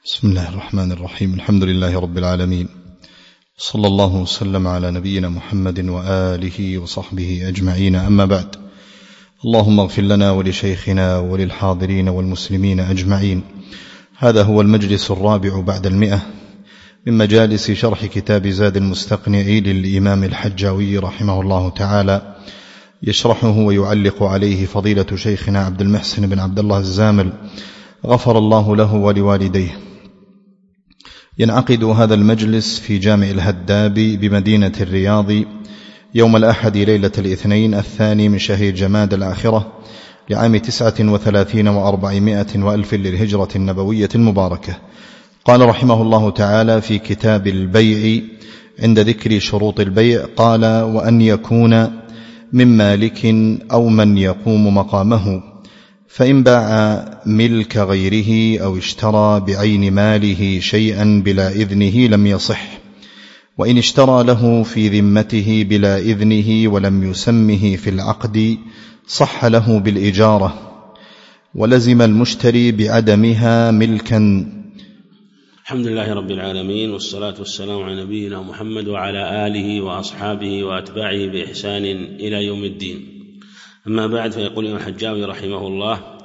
بسم الله الرحمن الرحيم. الحمد لله رب العالمين، صلى الله وسلم على نبينا محمد وآله وصحبه أجمعين، أما بعد. اللهم اغفر لنا ولشيخنا وللحاضرين والمسلمين أجمعين. هذا هو المجلس الرابع بعد 100 من مجالس شرح كتاب زاد المستقنع للإمام الحجاوي رحمه الله تعالى، يشرحه ويعلق عليه فضيلة شيخنا عبد المحسن بن عبد الله الزامل غفر الله له ولوالديه. ينعقد هذا المجلس في جامع الهداب بمدينة الرياض يوم الأحد ليلة الاثنين 2 من شهر جماد الآخرة لعام 39 و400 وألف للهجرة النبوية المباركة. قال رحمه الله تعالى في كتاب البيع عند ذكر شروط البيع، قال: وأن يكون من مالك أو من يقوم مقامه، فإن باع ملك غيره أو اشترى بعين ماله شيئا بلا إذنه لم يصح، وإن اشترى له في ذمته بلا إذنه ولم يسمه في العقد صح له بالإجارة، ولزم المشتري بعدمها ملكا. الحمد لله رب العالمين، والصلاة والسلام على نبينا محمد وعلى آله وأصحابه وأتباعه بإحسان إلى يوم الدين. أما بعد، فيقول الإمام الحجاوي رحمه الله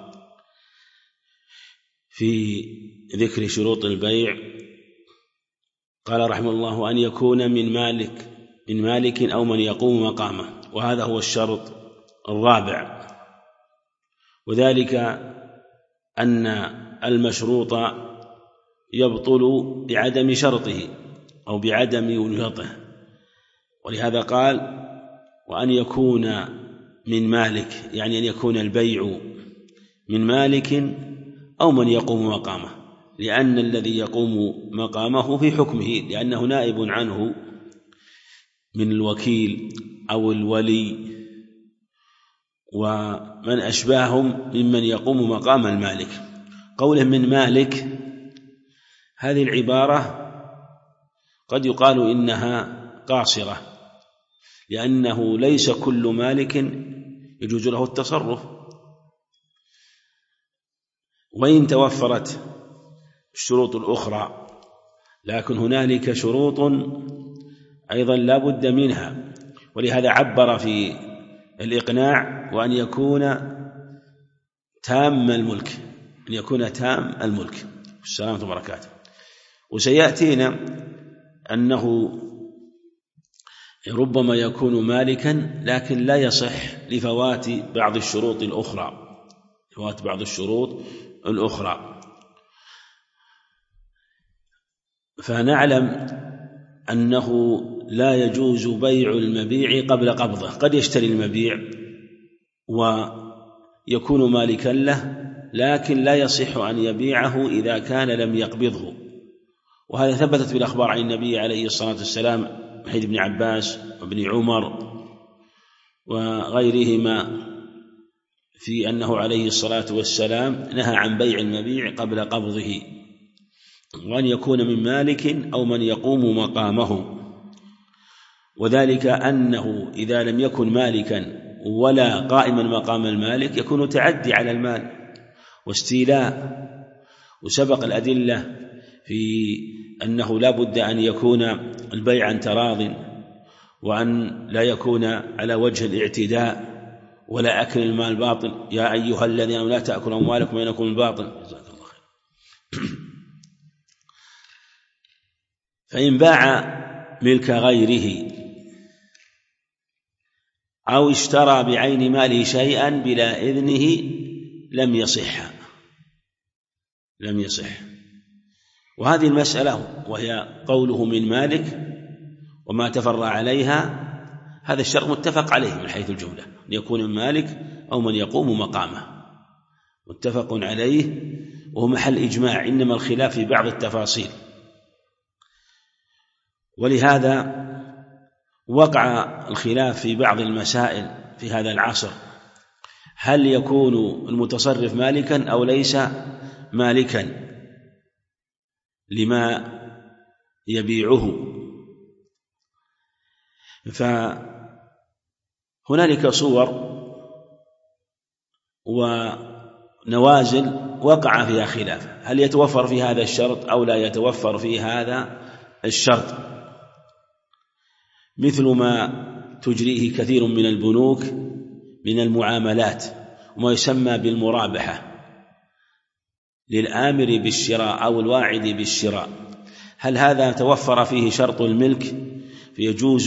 في ذكر شروط البيع، قال رحمه الله: أن يكون من مالك أو من يقوم مقامه، وهذا هو الشرط الرابع، وذلك أن المشروط يبطل بعدم شرطه أو بعدم وجوده، ولهذا قال: وأن يكون من مالك، يعني أن يكون البيع من مالك أو من يقوم مقامه، لأن الذي يقوم مقامه في حكمه، لأنه نائب عنه من الوكيل أو الولي ومن أشباههم ممن يقوم مقام المالك. قوله من مالك، هذه العبارة قد يقال إنها قاصرة، لأنه ليس كل مالك يجوز له التصرف، وإن توفرت الشروط الأخرى، لكن هنالك شروط أيضا لا بد منها، ولهذا عبر في الإقناع: وأن يكون تام الملك، أن يكون تام الملك والسلامة وبركاته. وسيأتينا أنه ربما يكون مالكا لكن لا يصح لفوات بعض الشروط الأخرى، فنعلم أنه لا يجوز بيع المبيع قبل قبضه. قد يشتري المبيع ويكون مالكا له، لكن لا يصح أن يبيعه إذا كان لم يقبضه، وهذا ثبتت بالأخبار عن النبي عليه الصلاة والسلام، حديث ابن عباس وابن عمر وغيرهما، في أنه عليه الصلاة والسلام نهى عن بيع المبيع قبل قبضه. وأن يكون من مالك أو من يقوم مقامه، وذلك أنه إذا لم يكن مالكا ولا قائما مقام المالك يكون تعدي على المال واستيلاء. وسبق الأدلة في أنه لا بد أن يكون البيع عن تراض، وأن لا يكون على وجه الاعتداء ولا أكل المال باطل. يا أيها الذين آمنوا لا تأكلوا أموالكم بينكم بالباطل. جزاك الله خير. فإن باع ملك غيره أو اشترى بعين ماله شيئا بلا إذنه لم يصح. وهذه المسألة وهي قوله من مالك وما تفرع عليها، هذا الشرط متفق عليه من حيث الجملة، أن يكون من مالك أو من يقوم مقامه، متفق عليه وهو محل إجماع، إنما الخلاف في بعض التفاصيل. ولهذا وقع الخلاف في بعض المسائل في هذا العصر: هل يكون المتصرف مالكا أو ليس مالكا لما يبيعه؟ فهنالك صور نوازل وقع فيها خلاف، هل يتوفر في هذا الشرط أو لا يتوفر في هذا الشرط، مثل ما تجريه كثير من البنوك من المعاملات وما يسمى بالمرابحة للآمر بالشراء أو الواعد بالشراء. هل هذا توفر فيه شرط الملك فيجوز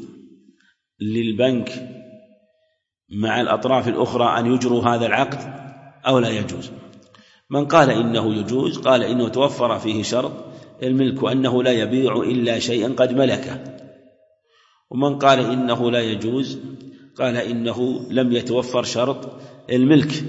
للبنك مع الأطراف الأخرى أن يجروا هذا العقد أو لا يجوز؟ من قال إنه يجوز قال إنه توفر فيه شرط الملك وأنه لا يبيع إلا شيئا قد ملكه، ومن قال إنه لا يجوز قال إنه لم يتوفر شرط الملك،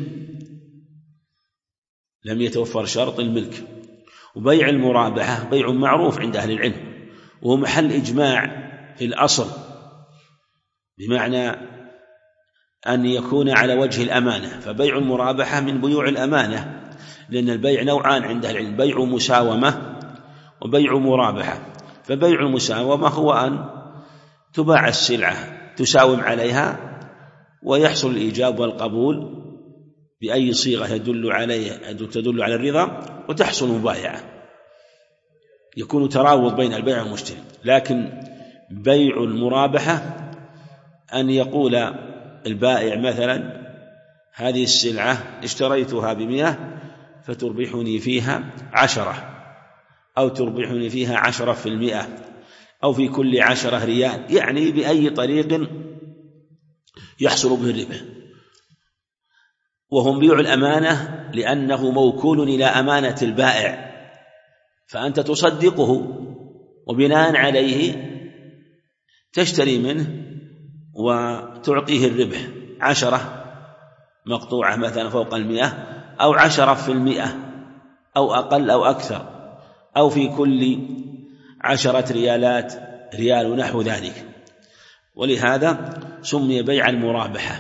لم يتوفر شرط الملك. وبيع المرابحة بيع معروف عند أهل العلم وهو محل إجماع في الأصل، بمعنى أن يكون على وجه الأمانة، فبيع المرابحة من بيوع الأمانة، لأن البيع نوعان عند أهل العلم، بيع مساومة وبيع مرابحة. فبيع المساومة هو أن تباع السلعة تساوم عليها ويحصل الإيجاب والقبول بأي صيغة تدل على الرضا وتحصل مبايعة، يكون تراوض بين البيع والمشتري. لكن بيع المرابحة أن يقول البائع مثلا هذه السلعة اشتريتها ب100 فتربحني فيها 10، أو تربحني فيها 10%، أو في كل 10 ريال، يعني بأي طريق يحصل به الربح. وهم بيع الأمانة لأنه موكول إلى أمانة البائع، فأنت تصدقه وبناء عليه تشتري منه وتعطيه الربح 10 مقطوعة مثلا فوق 100، أو 10% أو أقل أو أكثر، أو في كل 10 ريالات ريال ونحو ذلك. ولهذا سمي بيع المرابحة.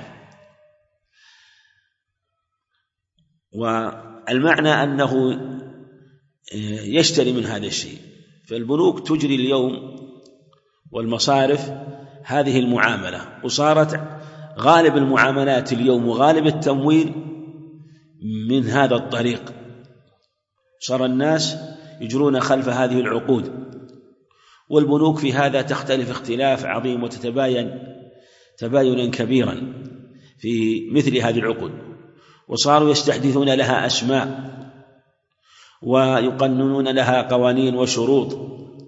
والمعنى أنه يشتري من هذا الشيء. فالبنوك تجري اليوم والمصارف هذه المعاملة، وصارت غالب المعاملات اليوم وغالب التمويل من هذا الطريق، صار الناس يجرون خلف هذه العقود، والبنوك في هذا تختلف اختلاف عظيم وتتباين تباينا كبيرا في مثل هذه العقود، وصاروا يستحدثون لها أسماء ويقننون لها قوانين وشروط،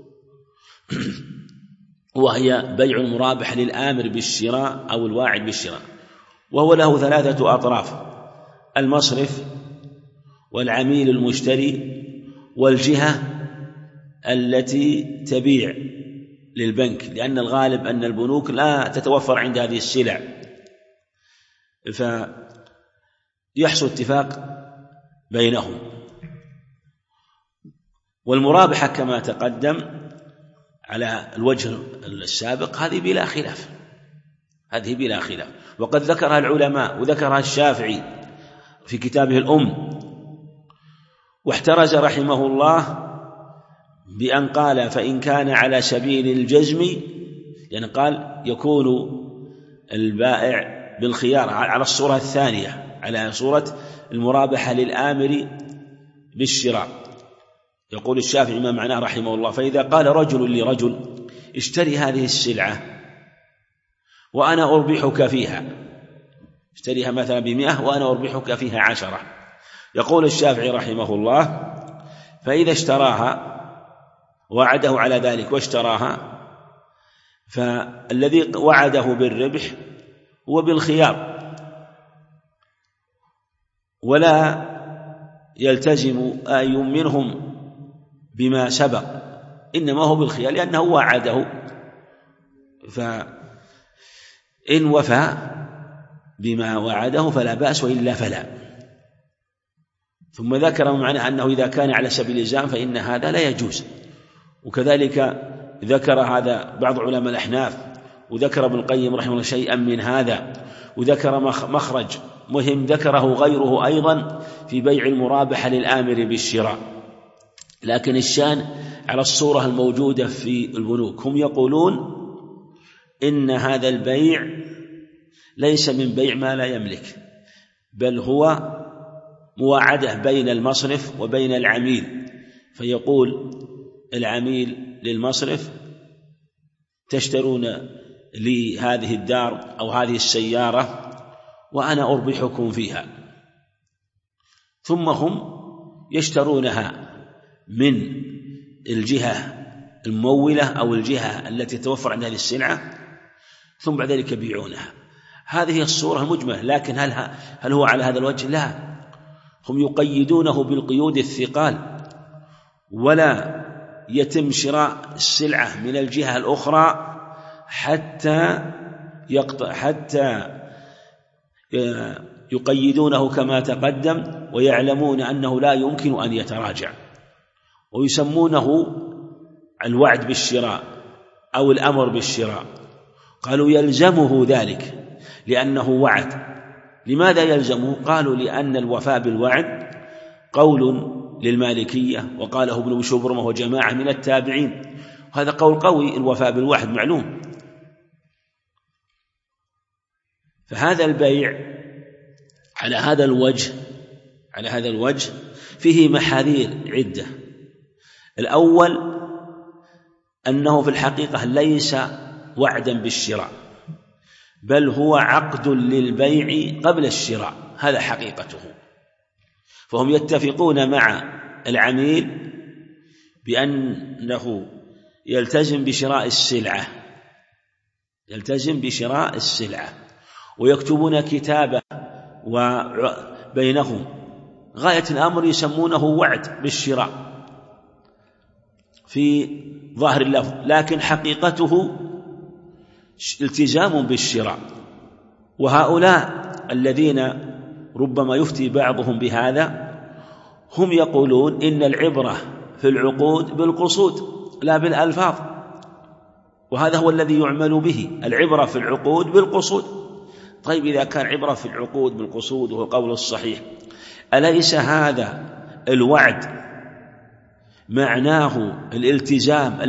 وهي بيع المرابح للآمر بالشراء أو الواعد بالشراء، وهو له 3 أطراف: المصرف والعميل المشتري والجهة التي تبيع للبنك، لأن الغالب أن البنوك لا تتوفر عند هذه السلع، فيحصل اتفاق بينهم. والمرابحة كما تقدم على الوجه السابق هذه بلا خلاف، وقد ذكرها العلماء وذكرها الشافعي في كتابه الأم، واحترز رحمه الله بأن قال فإن كان على سبيل الجزم، يعني قال يكون البائع بالخيار على الصورة الثانية، على صورة المرابحة للآمر بالشراء. يقول الشافعي ما معناه رحمه الله: فإذا قال رجل لرجل اشتري هذه السلعة وأنا أربحك فيها، اشتريها مثلا ب100 وأنا أربحك فيها 10، يقول الشافعي رحمه الله: فإذا اشتراها وعده على ذلك واشتراها، فالذي وعده بالربح هو بالخيار، ولا يلتزم أي منهم بما سبق، إنما هو بالخيار لأنه وعده، فإن وفى بما وعده فلا بأس، وإلا فلا. ثم ذكر معنى أنه إذا كان على سبيل الإلزام فإن هذا لا يجوز. وكذلك ذكر هذا بعض علماء الأحناف، وذكر ابن القيم رحمه الله شيئا من هذا، وذكر مخرج مهم ذكره غيره أيضا في بيع المرابحة للآمر بالشراء. لكن الشان على الصورة الموجودة في البنوك، هم يقولون إن هذا البيع ليس من بيع ما لا يملك، بل هو مواعدة بين المصرف وبين العميل، فيقول العميل للمصرف: تشترون لي هذه الدار أو هذه السيارة وأنا أربحكم فيها، ثم هم يشترونها من الجهة الممولة أو الجهة التي توفر عندها هذه السلعة، ثم بعد ذلك يبيعونها. هذه الصورة المجملة، لكن هل هو على هذا الوجه؟ لا، هم يقيدونه بالقيود الثقال، ولا يتم شراء السلعة من الجهة الأخرى حتى يقيدونه كما تقدم، ويعلمون أنه لا يمكن أن يتراجع، ويسمونه الوعد بالشراء أو الأمر بالشراء. قالوا يلزمه ذلك لأنه وعد. لماذا يلزمه؟ قالوا لأن الوفاء بالوعد قول للمالكية، وقاله ابن شبرمة وجماعة من التابعين، هذا قول قوي، الوفاء بالوعد معلوم. فهذا البيع على هذا الوجه فيه محاذير عدة. الأول أنه في الحقيقة ليس وعدا بالشراء، بل هو عقد للبيع قبل الشراء، هذا حقيقته. فهم يتفقون مع العميل بأنه يلتزم بشراء السلعة، ويكتبون كتابة وبينهم، غاية الأمر يسمونه وعد بالشراء في ظاهر اللفظ، لكن حقيقته التزام بالشراء. وهؤلاء الذين ربما يفتي بعضهم بهذا هم يقولون إن العبرة في العقود بالقصود لا بالألفاظ، وهذا هو الذي يعمل به، العبرة في العقود بالقصود. طيب إذا كان عبرة في العقود بالقصود وهو القول الصحيح، أليس هذا الوعد معناه الالتزام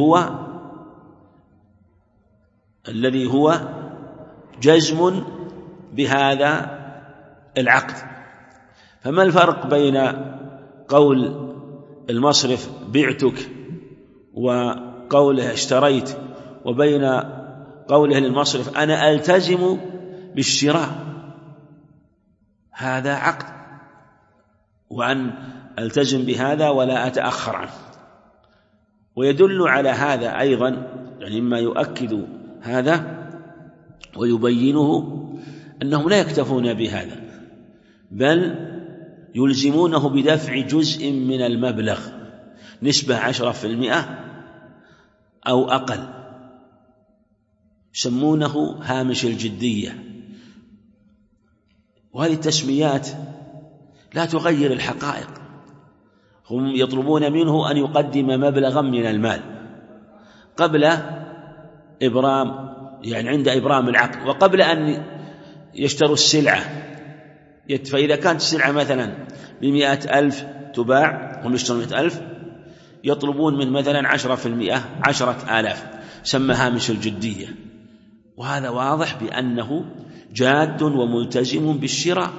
الذي هو جزم بهذا العقد؟ فما الفرق بين قول المصرف بعتك وقوله اشتريت، وبين قوله للمصرف أنا ألتزم بالشراء؟ هذا عقد، وأن ألتزم بهذا ولا أتأخر عنه. ويدل على هذا أيضا، يعني مما يؤكد هذا ويبينه، أنهم لا يكتفون بهذا، بل يلزمونه بدفع جزء من المبلغ، نسبة 10% أو أقل، يسمونه هامش الجدية. وهذه التسميات لا تغير الحقائق. هم يطلبون منه أن يقدم مبلغا من المال قبل إبرام، يعني عند إبرام العقد، وقبل أن يشتروا السلعة. فإذا كانت السلعة مثلا ب100,000 تباع، هم يشترون 100,000، يطلبون من مثلا 10%، 10,000، سمى هامش الجدية. وهذا واضح بأنه جاد وملتزم بالشراء.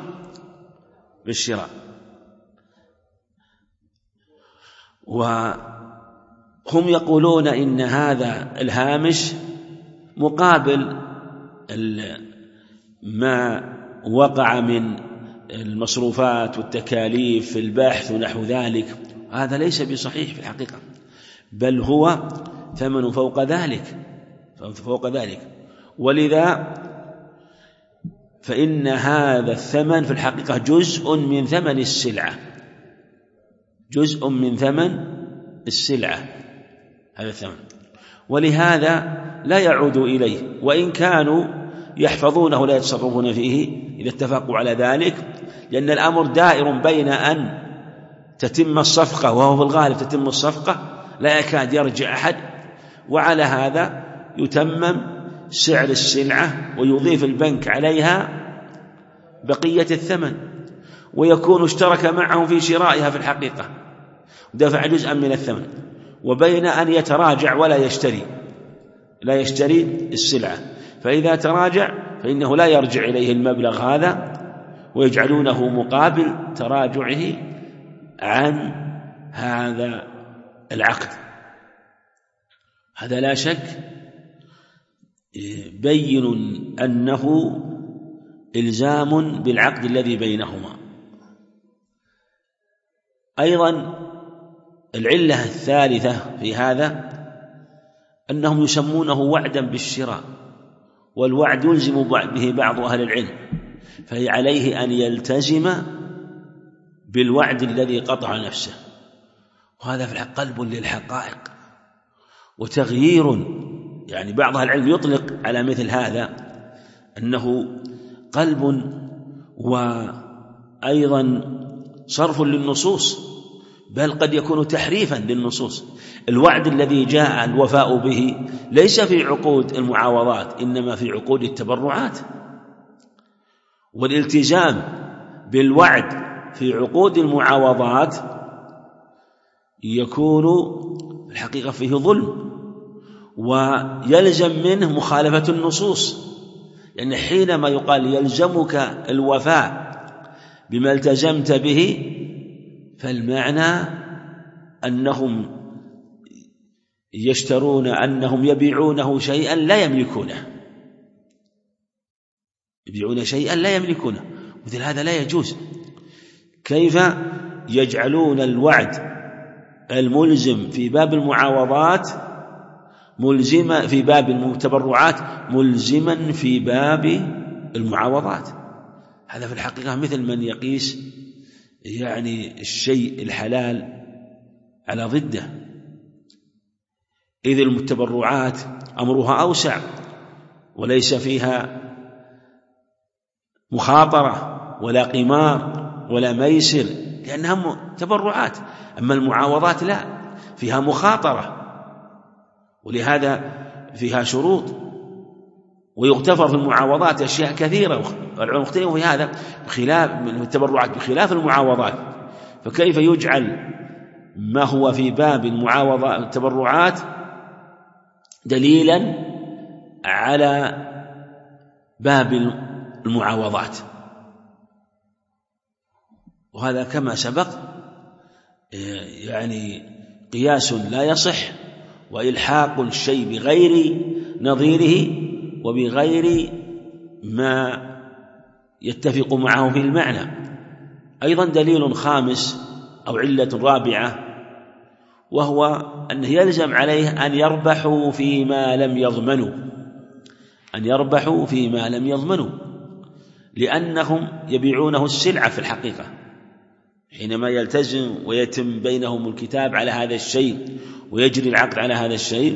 وهم يقولون إن هذا الهامش مقابل ما وقع من المصروفات والتكاليف في البحث ونحو ذلك. هذا ليس بصحيح في الحقيقة، بل هو ثمن فوق ذلك. ولذا فإن هذا الثمن في الحقيقة جزء من ثمن السلعة، هذا الثمن، ولهذا لا يعود إليه، وإن كانوا يحفظونه لا يتصرفون فيه إذا اتفقوا على ذلك، لأن الأمر دائر بين أن تتم الصفقة، وهو في الغالب تتم الصفقة لا يكاد يرجع أحد، وعلى هذا يتمم سعر السلعة ويضيف البنك عليها بقية الثمن، ويكون اشترك معهم في شرائها في الحقيقة ودفع جزءا من الثمن، وبين أن يتراجع ولا يشتري السلعة. فإذا تراجع فإنه لا يرجع إليه المبلغ هذا، ويجعلونه مقابل تراجعه عن هذا العقد. هذا لا شك بين أنه إلزام بالعقد الذي بينهما. أيضا العلة الثالثة في هذا أنهم يسمونه وعدا بالشراء، والوعد يلزم به بعض أهل العلم، فهي عليه أن يلتزم بالوعد الذي قطع نفسه، وهذا في الحق قلب للحقائق وتغيير. يعني بعض أهل العلم يطلق على مثل هذا أنه قلب وأيضا صرف للنصوص، بل قد يكون تحريفا للنصوص. الوعد الذي جاء الوفاء به ليس في عقود المعاوضات، إنما في عقود التبرعات، والالتزام بالوعد في عقود المعاوضات يكون الحقيقة فيه ظلم، ويلزم منه مخالفة النصوص. يعني حينما يقال يلزمك الوفاء بما التزمت به، فالمعنى أنهم يشترون، أنهم يبيعونه شيئا لا يملكونه، يبيعون شيئا لا يملكونه، مثل هذا لا يجوز. كيف يجعلون الوعد الملزم في باب المعاوضات ملزما في باب التبرعات ملزما في باب المعاوضات؟ هذا في الحقيقة مثل من يقيس يعني الشيء الحلال على ضده، إذ التبرعات أمرها أوسع وليس فيها مخاطرة ولا قمار ولا ميسر، لأنها تبرعات. أما المعاوضات لا، فيها مخاطرة، ولهذا فيها شروط، ويغتفر في المعاوضات أشياء كثيرة، والعلماء مختلفون في هذا، بخلاف التبرعات بخلاف المعاوضات. فكيف يجعل ما هو في باب المعاوضات التبرعات دليلا على باب المعاوضات؟ وهذا كما سبق يعني قياس لا يصح، وإلحاق الشيء بغير نظيره وبغير ما يتفق معه في المعنى. أيضا دليل خامس أو علة رابعة، وهو أنه يلزم عليه أن يربحوا فيما لم يضمنوا، أن يربحوا فيما لم يضمنوا، لأنهم يبيعونه السلعة في الحقيقة. حينما يلتزم ويتم بينهم الكتاب على هذا الشيء ويجري العقد على هذا الشيء،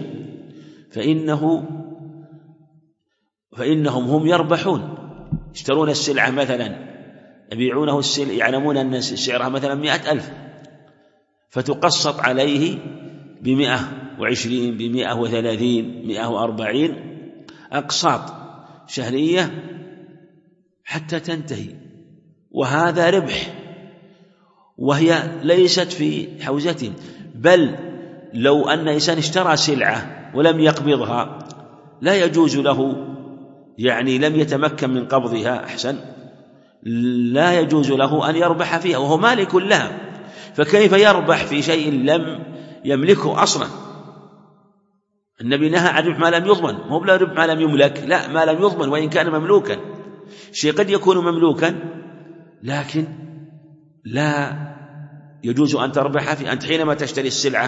فإنهم هم يربحون. يشترون السلعة مثلا، يبيعونه السلعة، يعلمون أن سعرها مثلا 100,000، فتقسط عليه 120 130 140 أقساط شهرية حتى تنتهي، وهذا ربح، وهي ليست في حوزته. بل لو أن إنسان اشترى سلعة ولم يقبضها لا يجوز له، يعني لم يتمكن من قبضها، أحسن، لا يجوز له أن يربح فيها وهو مالك لها. فكيف يربح في شيء لم يملكه أصلا؟ النبي نهى عن ربح ما لم يضمن، مو لا ربح ما لم يملك، لا، ما لم يضمن وإن كان مملوكا. شيء قد يكون مملوكا لكن لا يجوز أن تربح فيه. أنت حينما تشتري السلعة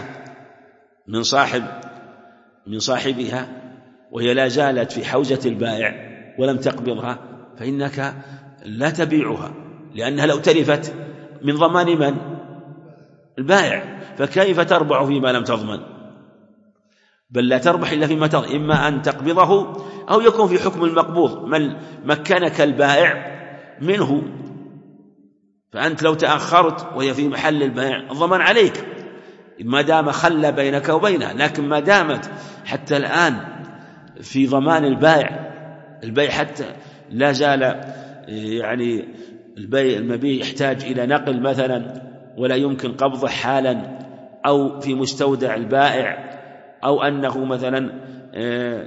من صاحبها وهي لا زالت في حوزة البائع ولم تقبضها، فإنك لا تبيعها، لأنها لو تلفت من ضمان من؟ البائع. فكيف تربح فيما لم تضمن؟ بل لا تربح إلا فيما تضمن، إما أن تقبضه أو يكون في حكم المقبوض، من مكنك البائع منه. فأنت لو تأخرت وهي في محل البائع الضمان عليك ما دام خلى بينك وبينها، لكن ما دامت حتى الآن في ضمان البيع حتى لا زال يعني المبيع يحتاج إلى نقل مثلا ولا يمكن قبضه حالا، أو في مستودع البائع، أو أنه مثلا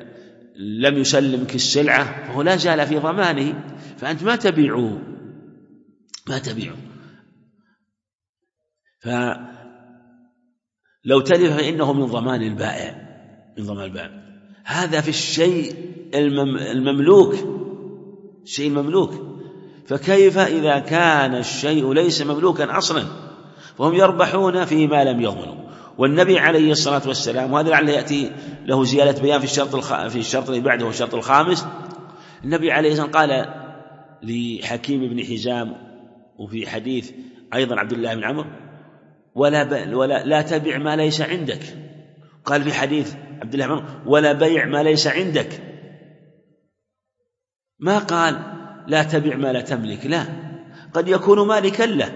لم يسلمك السلعة، فهو لا زال في ضمانه، فأنت ما تبيعه ما تبيعه. فلو تلف فإنه من ضمان البائع، من ضمان البائع. هذا في الشيء المملوك، الشيء المملوك. فكيف إذا كان الشيء ليس مملوكا أصلا؟ فهم يربحون فيما لم يضمنوا. والنبي عليه الصلاة والسلام، وهذا لعله يأتي له زيادة بيان في الشرط اللي بعده، الشرط الخامس. النبي عليه الصلاة والسلام قال لحكيم بن حزام، وفي حديث أيضا عبد الله بن عمرو: لا تبع ما ليس عندك. قال في حديث عبد الله بن عمرو: ولا بيع ما ليس عندك. ما قال لا تبع ما لا تملك، لا، قد يكون مالكا له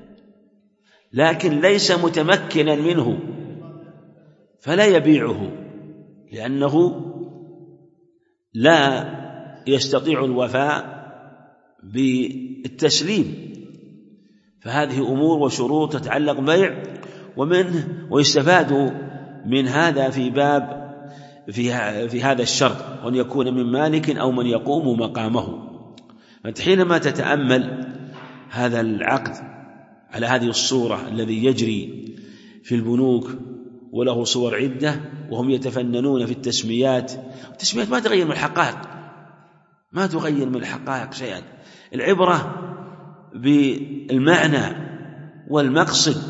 لكن ليس متمكنا منه فلا يبيعه، لأنه لا يستطيع الوفاء بالتسليم. فهذه أمور وشروط تتعلق بالبيع، ويستفاد من هذا في باب في هذا الشرط، وأن يكون من مالك أو من يقوم مقامه. فأنت حينما تتأمل هذا العقد على هذه الصورة الذي يجري في البنوك، وله صور عدة، وهم يتفننون في التسميات ما تغير من الحقائق، ما تغير من الحقائق شيئا. العبرة بالمعنى والمقصد.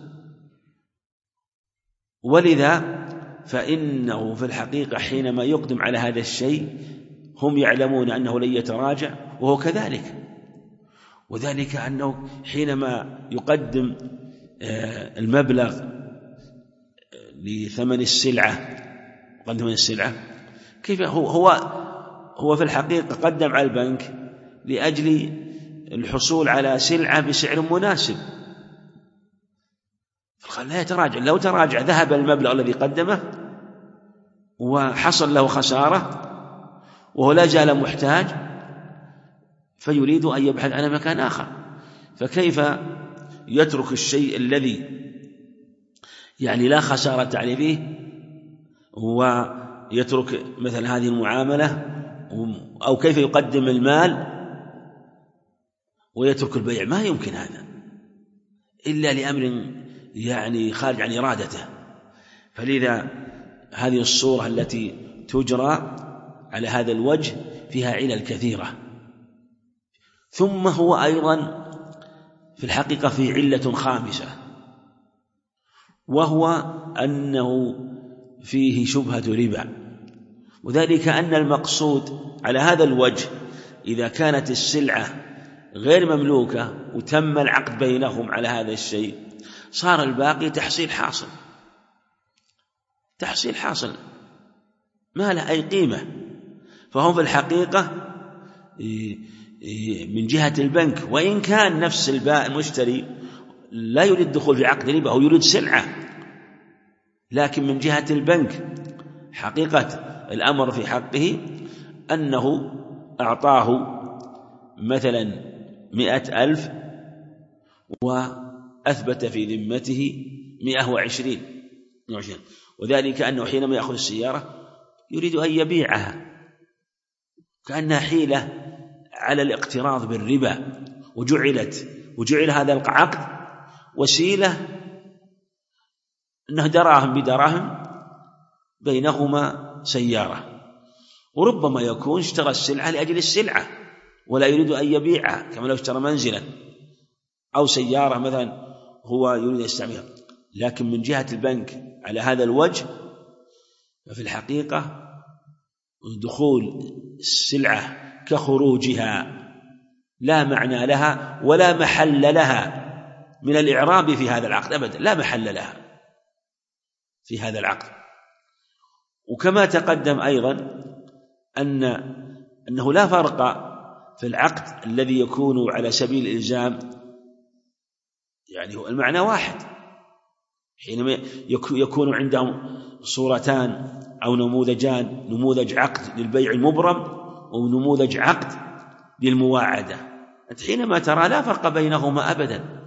ولذا فإنه في الحقيقة حينما يقدم على هذا الشيء هم يعلمون أنه لن يتراجع، وهو كذلك. وذلك أنه حينما يقدم المبلغ لثمن السلعة، كيف هو في الحقيقة قدم على البنك لأجل الحصول على سلعة بسعر مناسب، لا يتراجع. لو تراجع ذهب المبلغ الذي قدمه وحصل له خسارة وهو لا زال محتاج، فيريد أن يبحث عن مكان آخر. فكيف يترك الشيء الذي يعني لا خسارة عليه فيه، ويترك مثل هذه المعاملة؟ أو كيف يقدم المال ويترك البيع؟ ما يمكن هذا إلا لأمر يعني خارج عن إرادته. فلذا هذه الصورة التي تجرى على هذا الوجه فيها علل كثيرة. ثم هو أيضا في الحقيقة في علة خامسة، وهو أنه فيه شبهة ربا. وذلك أن المقصود على هذا الوجه إذا كانت السلعة غير مملوكة وتم العقد بينهم على هذا الشيء، صار الباقي تحصيل حاصل ما له أي قيمة. فهم في الحقيقة من جهة البنك، وإن كان نفس المشتري لا يريد الدخول في عقد ربا، هو يريد سلعة، لكن من جهة البنك حقيقة الأمر في حقه أنه أعطاه مثلا 100,000 وأثبت في ذمته 120، وذلك أنه حينما يأخذ السيارة يريد أن يبيعها، كأنها حيلة على الاقتراض بالربا، وجعل هذا العقد وسيلة أنه دراهم بدراهم بينهما سيارة. وربما يكون اشترى السلعة لأجل السلعة ولا يريد أن يبيعها، كما لو اشترى منزلا أو سيارة مثلا هو يريد أن يستعملها. لكن من جهة البنك على هذا الوجه ففي الحقيقة دخول السلعة كخروجها لا معنى لها ولا محل لها من الإعراب في هذا العقد أبدا، لا محل لها في هذا العقد. وكما تقدم أيضا أنه لا فرق في العقد الذي يكون على سبيل الإلزام، يعني هو المعنى واحد. حينما يكون عندهم صورتان أو نموذجان، نموذج عقد للبيع المبرم ونموذج عقد للمواعدة، حينما ترى لا فرق بينهما أبدا.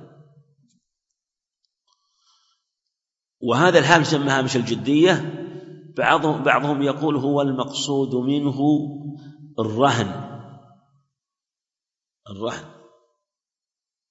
وهذا الهامش من هامش الجدية. بعضهم يقول هو المقصود منه الرهن،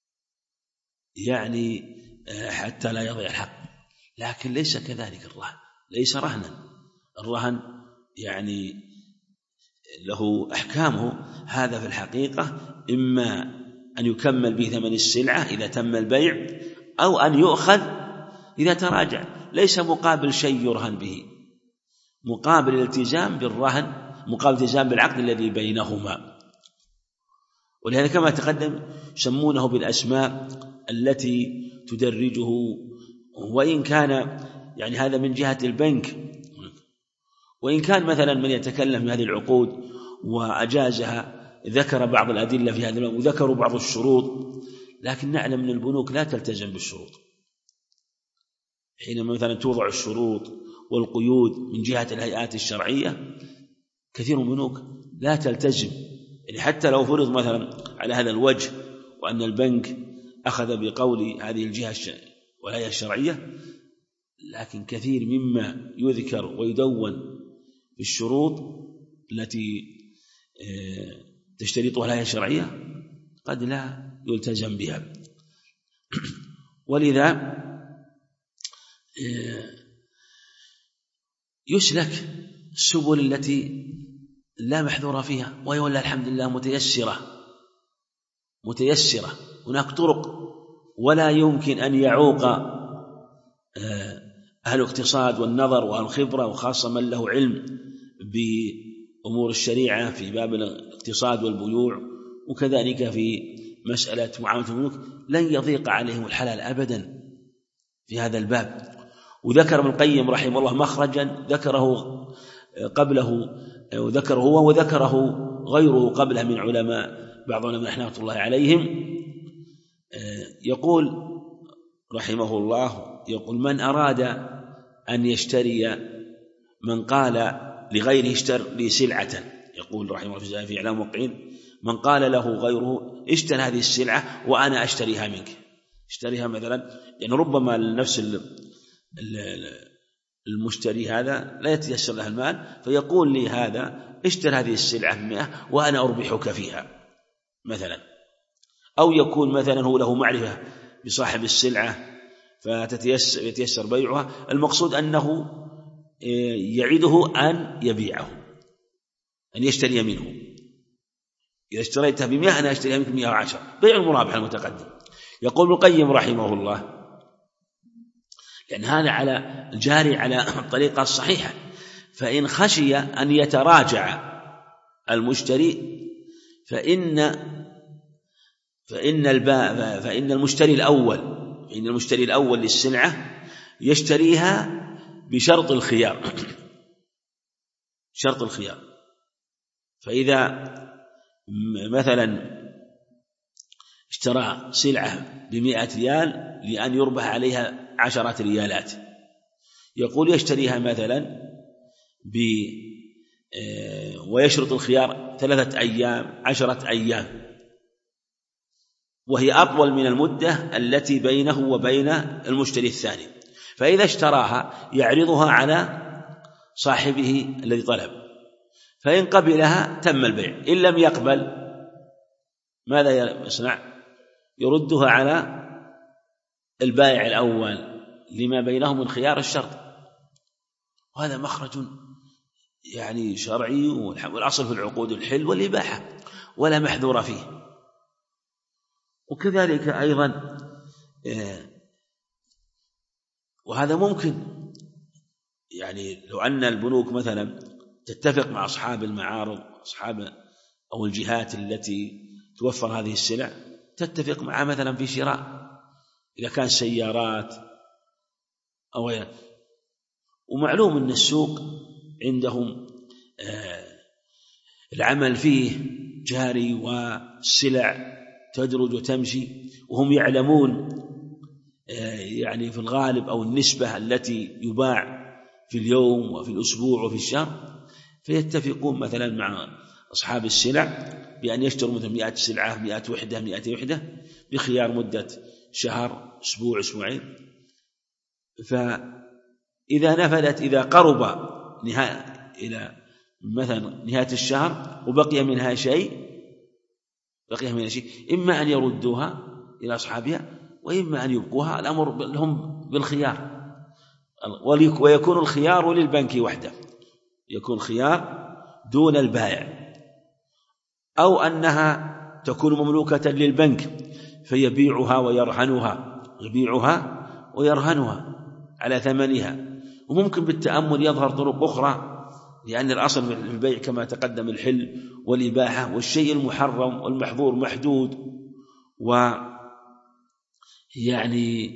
يعني حتى لا يضيع الحق. لكن ليس كذلك الرهن، ليس رهنا. الرهن يعني له أحكامه. هذا في الحقيقة إما أن يكمل به ثمن السلعة إذا تم البيع، أو أن يؤخذ إذا تراجع، ليس مقابل شيء يرهن به، مقابل الالتزام بالرهن، مقابل الالتزام بالعقد الذي بينهما. ولهذا كما تقدم يسمونه بالأسماء التي تدرجه، وإن كان يعني هذا من جهة البنك، وإن كان مثلا من يتكلم في هذه العقود وأجازها ذكر بعض الأدلة في هذا الباب وذكروا بعض الشروط، لكن نعلم أن البنوك لا تلتزم بالشروط. حينما مثلا توضع الشروط والقيود من جهة الهيئات الشرعية، كثير من البنوك لا تلتزم. يعني حتى لو فرض مثلا على هذا الوجه وأن البنك أخذ بقول هذه الجهة والهيئة الشرعية، لكن كثير مما يذكر ويدون في الشروط التي تشترطها الهيئة الشرعية قد لا يلتزم بها. ولذا يسلك السبل التي لا محذور فيها، وهي والله الحمد لله متيسرة. هناك طرق ولا يمكن أن يعوق أهل الاقتصاد والنظر والخبرة، وخاصة من له علم بأمور الشريعة في باب الاقتصاد والبيوع، وكذلك في مسألة معاملة البنوك، لن يضيق عليهم الحلال أبدا في هذا الباب. وذكر ابن القيم رحمه الله مخرجا ذكره قبله، وذكره هو وذكره غيره قبله من علماء، بعض علماء رحمة الله عليهم، يقول رحمه الله، يقول من أراد أن يشتري، من قال لغيره اشتر لي سلعة، يقول رحمه الله في إعلام الموقعين، من قال له غيره اشتر هذه السلعة وأنا أشتريها منك، اشتريها مثلا، يعني ربما النفس المشتري هذا لا يتيسر له المال، فيقول لي هذا اشتر هذه السلعة 100 وأنا أربحك فيها مثلا. أو يكون مثلا هو له معرفة بصاحب السلعة فيتيسر بيعها، المقصود أنه يعده أن يبيعه، أن يشتري منه. إذا اشتريتها ب100 أنا أشتريها منك 110، بيع المرابحة المتقدم. يقول ابن القيم رحمه الله، لأن هذا على الجاري على الطريقة الصحيحة، فإن خشي أن يتراجع المشتري فإن المشتري الأول للسلعة يشتريها بشرط الخيار، شرط الخيار. فإذا مثلا اشترى سلعة ب100 ريال لأن يربح عليها 10 ريالات، يقول يشتريها مثلا ويشرط الخيار 3 أيام 10 أيام، وهي أطول من المدة التي بينه وبين المشتري الثاني. فإذا اشتراها يعرضها على صاحبه الذي طلب، فإن قبلها تم البيع، إن لم يقبل ماذا يصنع؟ يردها على البائع الأول لما بينهم من خيار الشرط. وهذا مخرج يعني شرعي، والأصل في العقود الحل والإباحة ولا محذور فيه. وكذلك أيضا وهذا ممكن، يعني لو أن البنوك مثلا تتفق مع أصحاب المعارض، أصحاب أو الجهات التي توفر هذه السلع، تتفق معها مثلا في شراء، إذا كان سيارات أو غيره. ومعلوم أن السوق عندهم العمل فيه جاري، والسلع تدرج وتمشي، وهم يعلمون يعني في الغالب أو النسبة التي يباع في اليوم وفي الأسبوع وفي الشهر، فيتفقون مثلا مع أصحاب السلع بأن يشتروا مثلا 100 سلعة 100 وحدة 200 وحدة بخيار مدة شهر أسبوع أسبوعين. فإذا نفذت، إذا قرب إلى مثلا نهاية الشهر وبقي منها شيء، إما أن يردوها إلى أصحابها وإما أن يبقوها، الأمر لهم بالخيار، ويكون الخيار للبنك وحده، يكون خيار دون البائع، أو أنها تكون مملوكة للبنك فيبيعها ويرهنها على ثمنها. وممكن بالتأمل يظهر طرق أخرى، لأن الأصل في البيع كما تقدم الحل والإباحة، والشيء المحرم والمحظور محدود، ويعني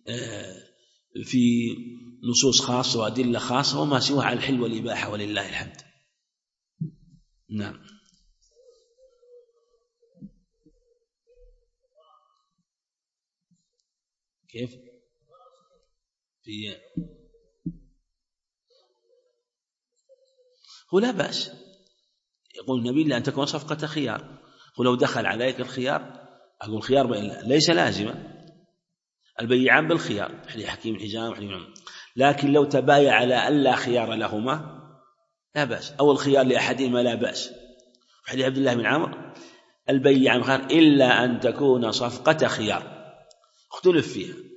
في نصوص خاصة وأدلة خاصة، وما سواها على الحل والإباحة ولله الحمد. نعم. كيف؟ هو لا بأس، يقول النبي لأن تكون صفقة خيار، ولو دخل عليك الخيار، أقول خيار ليس لازما، البيعان بالخيار، حكيم الحزام لكن لو تبايع على ألا خيار لهما لا بأس، أو الخيار لأحدهما لا بأس. حديث عبد الله بن عمرو البيعان خيار إلا أن تكون صفقة خيار، اختلف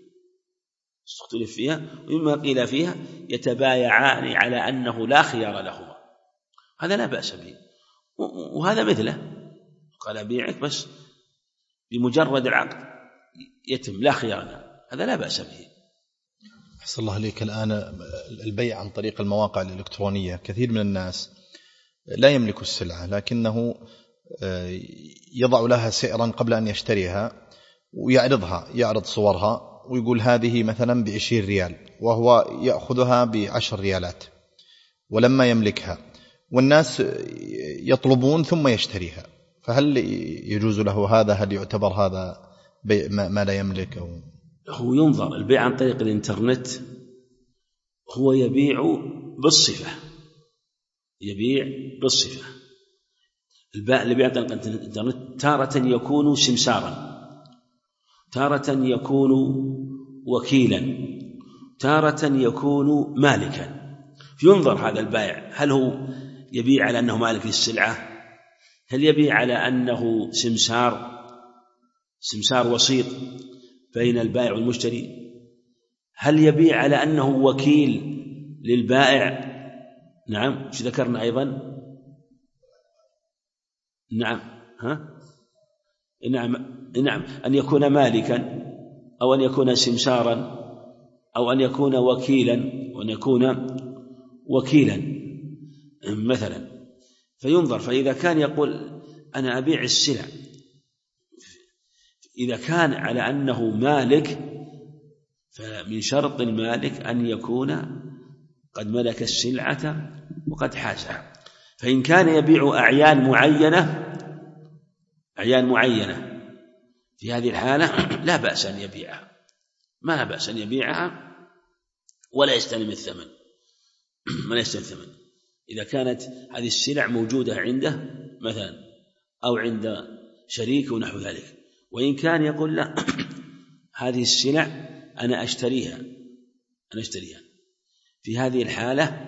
فيها، ومما قيل فيها يتبايعان على أنه لا خيار لهما، هذا لا بأس به. وهذا مثله، قال أبيعك بس بمجرد العقد يتم لا خيار له، هذا لا بأس به. أحسن الله عليك. الآن البيع عن طريق المواقع الإلكترونية، كثير من الناس لا يملك السلعة لكنه يضع لها سعرا قبل أن يشتريها ويعرضها، يعرض صورها ويقول هذه مثلا ب20 ريال، وهو يأخذها ب10 ريالات ولما يملكها، والناس يطلبون ثم يشتريها، فهل يجوز له هذا؟ هل يعتبر هذا ما لا يملك؟ هو ينظر. البيع عن طريق الإنترنت هو يبيع بالصفة، البيع عن طريق الإنترنت تارة يكون سمسارا، تارة يكون وكيلا، تارة يكون مالكا. ينظر هذا البائع هل هو يبيع على أنه مالك للسلعة، هل يبيع على أنه سمسار وسيط بين البائع والمشتري، هل يبيع على أنه وكيل للبائع. نعم، مش ذكرنا أيضا؟ نعم، أن يكون مالكا، أو أن يكون سمسارا، أو أن يكون وكيلا مثلا. فينظر، فإذا كان يقول أنا أبيع السلع، إذا كان على أنه مالك، فمن شرط المالك أن يكون قد ملك السلعة وقد حازها. فإن كان يبيع أعيان معينة في هذه الحالة لا بأس أن يبيعها، ما بأس أن يبيعها ولا يستلم الثمن. إذا كانت هذه السلع موجودة عنده مثلا أو عند شريك ونحو ذلك. وإن كان يقول لا، هذه السلع أنا أشتريها، في هذه الحالة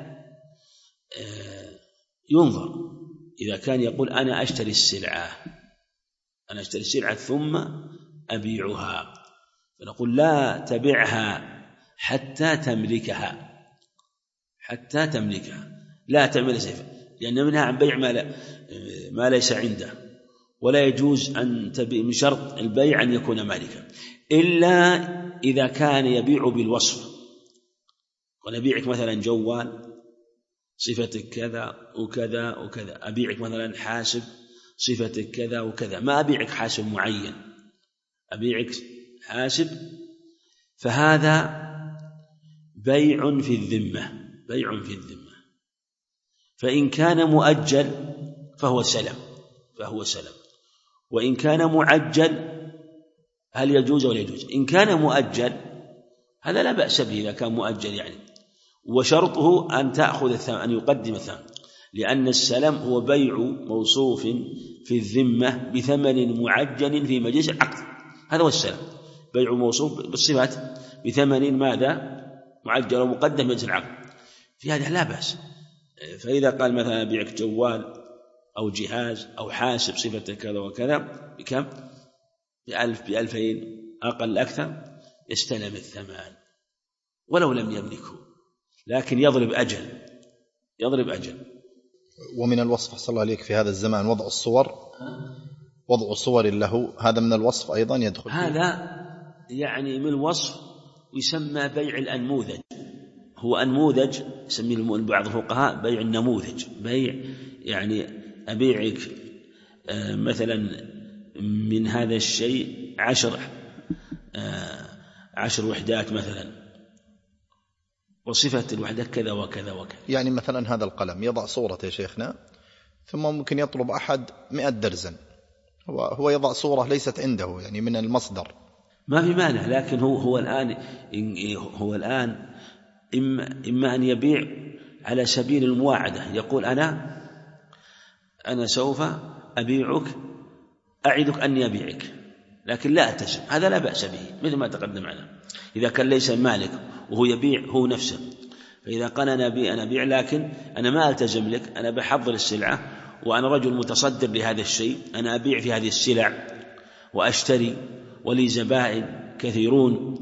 ينظر. إذا كان يقول أنا أشتري السلعة ثم أبيعها، فنقول لا تبعها حتى تملكها، لا تعمل سيفا، لأن منها عن بيع ما ليس عنده، ولا يجوز أن تبيع، من شرط البيع أن يكون مالكا، إلا إذا كان يبيع بالوصف. ونبيعك مثلا جوال صفتك كذا وكذا وكذا، أبيعك مثلا حاسب صفتك كذا وكذا، ما أبيعك حاسب معين، أبيعك حاسب، فهذا بيع في الذمة. فإن كان مؤجل فهو سلم، وإن كان معجل هل يجوز ولا يجوز؟ إن كان مؤجل هذا لا بأس به إذا كان مؤجل يعني، وشرطه أن تأخذ الثمن، أن يقدم الثمن، لأن السلم هو بيع موصوف في الذمة بثمن معجل في مجلس العقد، هذا هو السلم، بيع موصوف بالصفات بثمن ماذا؟ معجل ومقدم مجلس العقد، في هذا لا بأس. فإذا قال مثلا بيعك جوال أو جهاز أو حاسب صفته كذا وكذا بكم؟ ب1000 ب2000 أقل أكثر يستلم الثمان ولو لم يملكه، لكن يضرب أجل. ومن الوصف أحسن الله عليك في هذا الزمان وضع الصور له، هذا من الوصف أيضا يدخل فيه. هذا يعني من الوصف يسمى بيع الأنموذج. هو أنموذج يسميه بعض الفقهاء بيع النموذج، بيع يعني أبيعك مثلا من هذا الشيء 10 وحدات مثلا، وصفة الوحدة كذا وكذا وكذا. يعني مثلا هذا القلم يضع صورة يا شيخنا، ثم ممكن يطلب أحد 100 درزن، هو يضع صورة ليست عنده يعني من المصدر، ما في مانع. لكن هو الآن إما أن يبيع على سبيل المواعدة، يقول أنا سوف أبيعك، أعدك أني أبيعك لكن لا ألتزم، هذا لا بأس به مثل ما تقدم معنا. إذا كان ليس مالك وهو يبيع هو نفسه، فإذا قال أنا أبيع لكن أنا ما ألتزم لك، أنا بحضر السلعة وأنا رجل متصدر لهذا الشيء، أنا أبيع في هذه السلع وأشتري ولي زبائن كثيرون،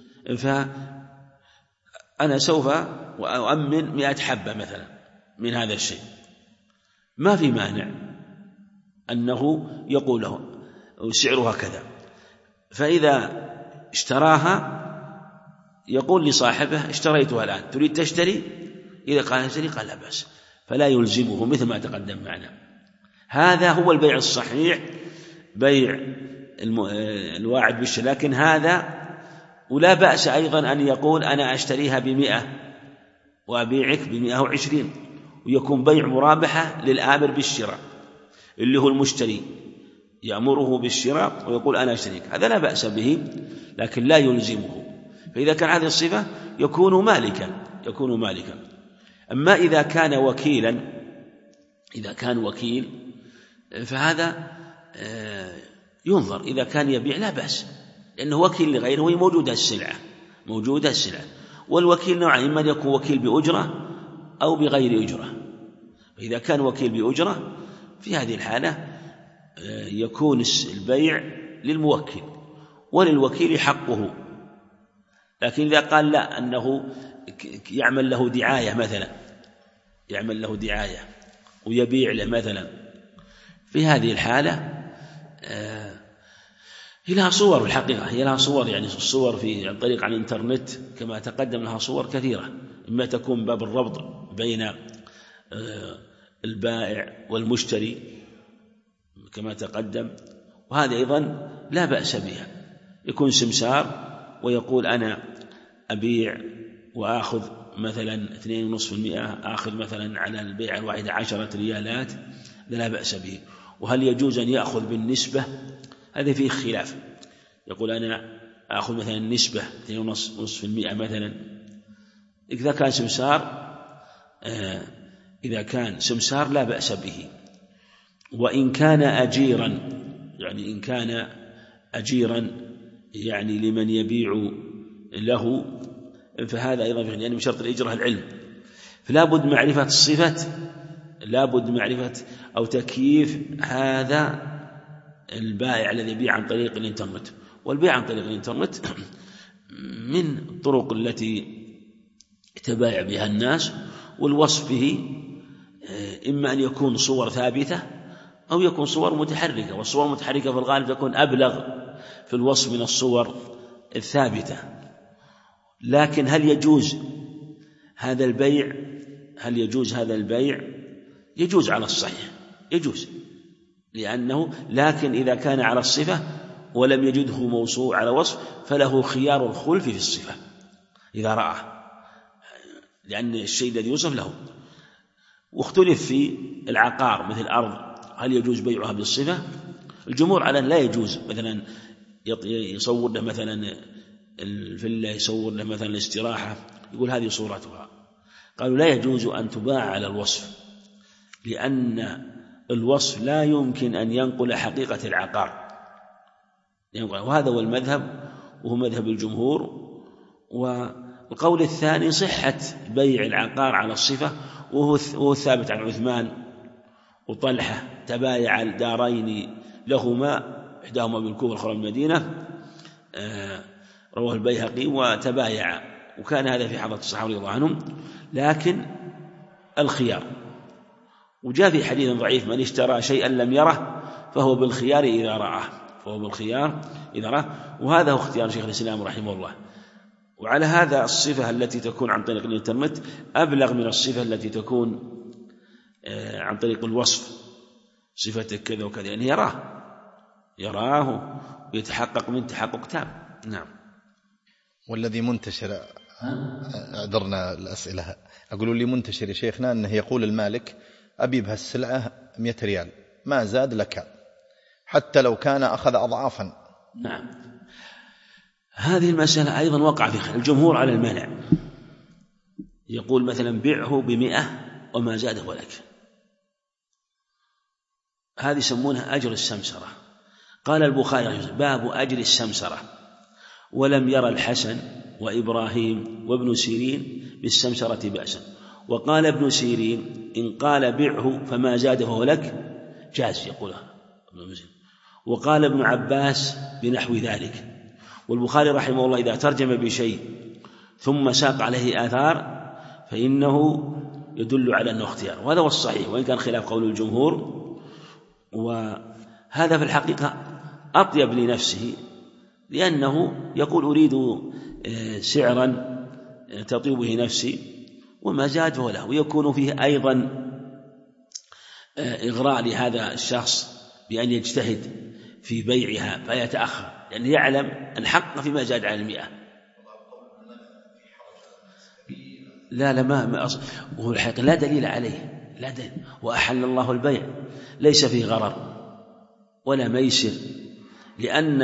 فأنا سوف أؤمن 100 حبة مثلا من هذا الشيء، ما في مانع أنه يقول له سعرها كذا. فإذا اشتراها يقول لصاحبه اشتريتها الآن تريد تشتري؟ إذا قال اشتري قال لا بأس، فلا يلزمه مثل ما تقدم معنا. هذا هو البيع الصحيح، بيع الواعد بالشراء. لكن هذا ولا بأس أيضا أن يقول أنا أشتريها 100 وأبيعك 120، ويكون بيع مرابحة للآمر بالشراء اللي هو المشتري، يأمره بالشراء ويقول أنا أشتريك، هذا لا بأس به لكن لا يلزمه. فإذا كان هذه الصفة يكون مالكا. أما إذا كان وكيل فهذا ينظر، إذا كان يبيع لا بأس لأنه وكيل لغيره موجودة السلعة. والوكيل نوعين، إما أن يكون وكيل بأجرة أو بغير أجرة. فإذا كان وكيل بأجرة في هذه الحالة يكون البيع للموكل وللوكيل حقه. لكن إذا قال لا أنه يعمل له دعاية ويبيع له مثلا، في هذه الحالة لها صور الحقيقة، هي لها صور، يعني الصور في طريق عن الإنترنت كما تقدم لها صور كثيرة، إما تكون باب الربط بين البائع والمشتري كما تقدم، وهذا أيضا لا بأس بها. يكون سمسار ويقول أنا أبيع وآخذ مثلا 2.5%، آخذ مثلا على البيع الواحدة 10 ريالات، لا بأس به. وهل يجوز أن يأخذ بالنسبة؟ هذا فيه خلاف. يقول أنا أخذ مثلا نسبة 2.5% مثلا. إذا كان سمسار لا بأس به. وإن كان أجيرا يعني لمن يبيع له، فهذا أيضا يعني من شرط الإجرة العلم، فلا بد معرفة الصفة، لا بد معرفة أو تكييف هذا البائع الذي يبيع عن طريق الإنترنت. والبيع عن طريق الإنترنت من الطرق التي يتبايع بها الناس، والوصف به إما أن يكون صور ثابتة أو يكون صور متحركة، والصور المتحركة في الغالب تكون أبلغ في الوصف من الصور الثابتة. لكن هل يجوز هذا البيع؟ يجوز على الصحيح، يجوز، لكن إذا كان على الصفة ولم يجده موصوع على وصف فله خيار الخلف في الصفة إذا رأى، لأن الشيء الذي يوصف له. واختلف في العقار مثل الأرض، هل يجوز بيعها بالصفة؟ الجمهور على لا يجوز. مثلا يصور له مثلا الفيلا، يصور له مثلا الاستراحة، يقول هذه صورتها. قالوا لا يجوز أن تباع على الوصف، لأن الوصف لا يمكن أن ينقل حقيقة العقار، وهذا هو المذهب، وهو مذهب الجمهور. والقول الثاني صحة بيع العقار على الصفة، وهو ثابت عن عثمان وطلحة، تبايع الدارين لهما، إحداهما بالكوفة والأخرى بالمدينة، رواه البيهقي وتبايع، وكان هذا في حضرة الصحابة رضي الله عنهم. لكن الخيار، وجاء في حديث ضعيف: من اشترى شيئا لم يره فهو بالخيار إذا رآه، وهذا هو اختيار شيخ الإسلام رحمه الله. وعلى هذا الصفة التي تكون عن طريق الإنترنت أبلغ من الصفة التي تكون عن طريق الوصف، صفة كذا وكذا، يعني يراه ويتحقق من تحقق تام. نعم. والذي منتشر، أعذرنا الأسئلة، أقول لي منتشر يا شيخنا أنه يقول المالك: أبي بهالسلعة 100 ريال، ما زاد لك، حتى لو كان أخذ أضعافا. نعم، هذه المسألة أيضا وقع في الجمهور على المنع. يقول مثلا: بيعه 100 وما زاده لك. هذه يسمونها أجر السمسرة. قال البخاري: باب أجر السمسرة، ولم يرى الحسن وإبراهيم وابن سيرين بالسمسرة بأسا. وقال ابن سيرين: إن قال بيعه فما زاده فهو لك جاز، يقولها ابن مسلم. وقال ابن عباس بنحو ذلك. والبخاري رحمه الله إذا ترجم بشيء ثم ساق عليه آثار فإنه يدل على أنه اختيار، وهذا هو الصحيح، وإن كان خلاف قول الجمهور. وهذا في الحقيقة أطيب لنفسه، لأنه يقول: أريد سعرا تطيب به نفسي، وما زاده له، ويكون فيه أيضا إغراء لهذا الشخص بأن يجتهد في بيعها فيتأخر، لأنه يعلم الحق فيما زاد على 100. لا ما وهو الحقيقة لا دليل عليه، لا دليل. وأحل الله البيع، ليس فيه غرر ولا ميسر، لأن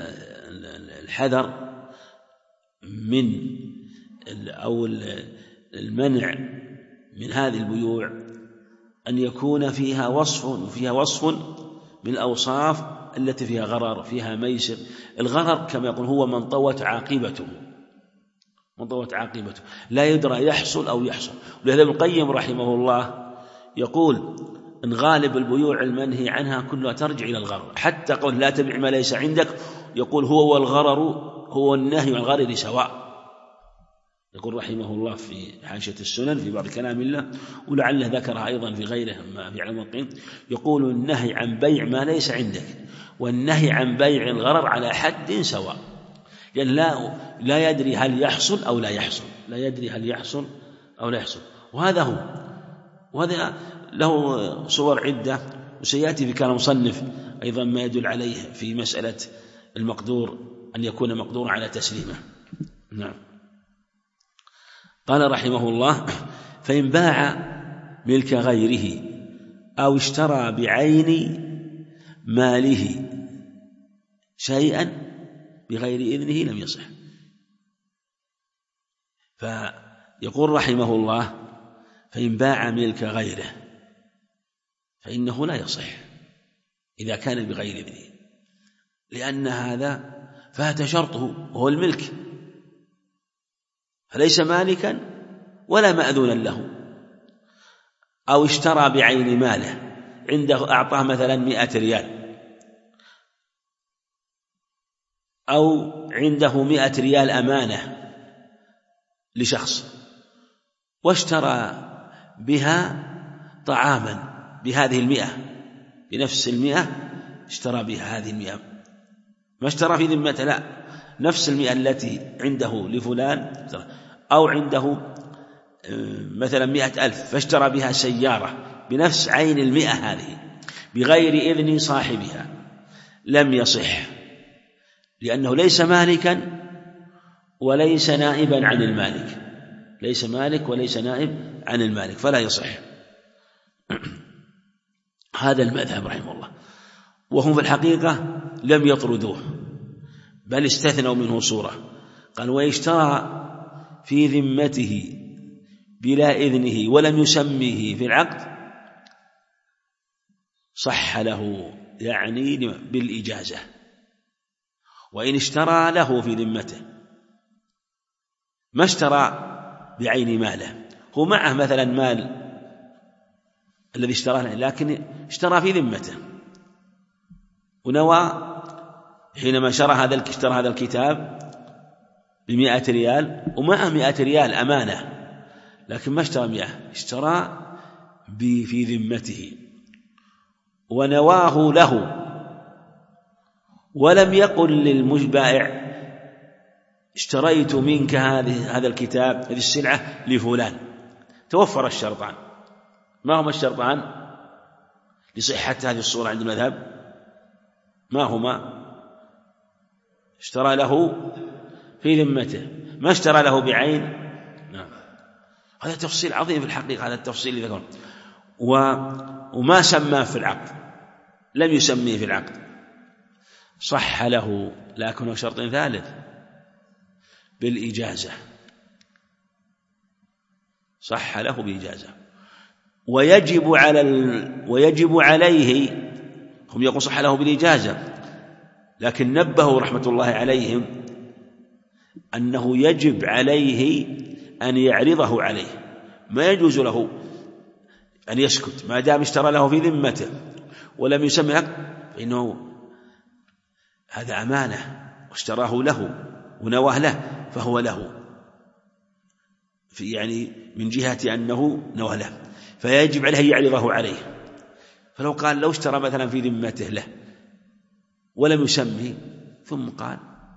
الحذر من أو المنع من هذه البيوع أن يكون فيها وصف من الأوصاف التي فيها غرر، فيها ميسر. الغرر كما يقول هو من طوت عاقبته، لا يدرى يحصل أو يحصل. ولهذا ابن القيم رحمه الله يقول: إن غالب البيوع المنهي عنها كلها ترجع إلى الغرر، حتى قول لا تبع ما ليس عندك، يقول هو والغرر هو النهي عن الغرر سواء. يقول رحمه الله في حاشية السنن في بعض كلام الله، ولعله ذكرها أيضا في غيره ما في علم القيم، يقول: النهي عن بيع ما ليس عندك والنهي عن بيع الغرر على حد سواء، يعني لا يدري هل يحصل أو لا يحصل، وهذا هو. وهذا له صور عدة، وسيأتي في كلام مصنف أيضا ما يدل عليه في مسألة المقدور أن يكون مقدور على تسليمه. نعم. قال رحمه الله: فإن باع ملك غيره أو اشترى بعين ماله شيئا بغير إذنه لم يصح. فيقول رحمه الله: فإن باع ملك غيره فإنه لا يصح إذا كان بغير إذنه، لأن هذا فات شرطه وهو الملك، فليس مالكا ولا مأذونا له. أو اشترى بعين ماله، عنده أعطاه مثلا 100 ريال، أو عنده 100 ريال أمانة لشخص، واشترى بها طعاما بهذه 100، بنفس 100 اشترى بها هذه 100، ما اشترى في ذمته، لا، نفس 100 التي عنده لفلان. أو عنده مثلا 100,000 فاشترى بها سيارة بنفس عين 100 هذه بغير إذن صاحبها، لم يصح، لأنه ليس مالكا وليس نائبا عن المالك، ليس مالك وليس نائب عن المالك، فلا يصح. هذا المذهب رحمه الله. وهم في الحقيقة لم يطردوه، بل استثنوا منه صورة، قال: ويشترى في ذمته بلا إذنه ولم يسميه في العقد صح له، يعني بالإجازة. وإن اشترى له في ذمته، ما اشترى بعين ماله، هو معه مثلا مال الذي اشتراه، لكن اشترى في ذمته ونوى حينما اشترى هذا الكتاب ب100 ريال، ومعه 100 ريال أمانة، لكن ما اشترى 100، اشترى في ذمته ونواه له، ولم يقل للبائع اشتريت منك هذا الكتاب، هذه السلعة لفلان. توفر الشرطان. ما هما الشرطان لصحة هذه الصورة عند المذهب؟ ما هما؟ اشترى له في ذمته، ما اشترى له بعين. نعم. هذا تفصيل عظيم في الحقيقة، هذا التفصيل اللي ذكره. وما سماه في العقد، لم يسميه في العقد، صح له، لكنه شرط ثالث بالإجازة، صح له بإجازة. ويجب عليه، هم يقول صح له بالإجازة، لكن نبهوا رحمة الله عليهم أنه يجب عليه أن يعرضه عليه، ما يجوز له أن يسكت ما دام اشترى له في ذمته ولم يسمي العقد، فإنه هذا أمانة واشتراه له ونواه له، فهو له يعني من جهة أنه نواه له، فيجب عليه أن يعرضه عليه. فلو قال لو اشترى مثلا في ذمته له ولم يسمي ثم قال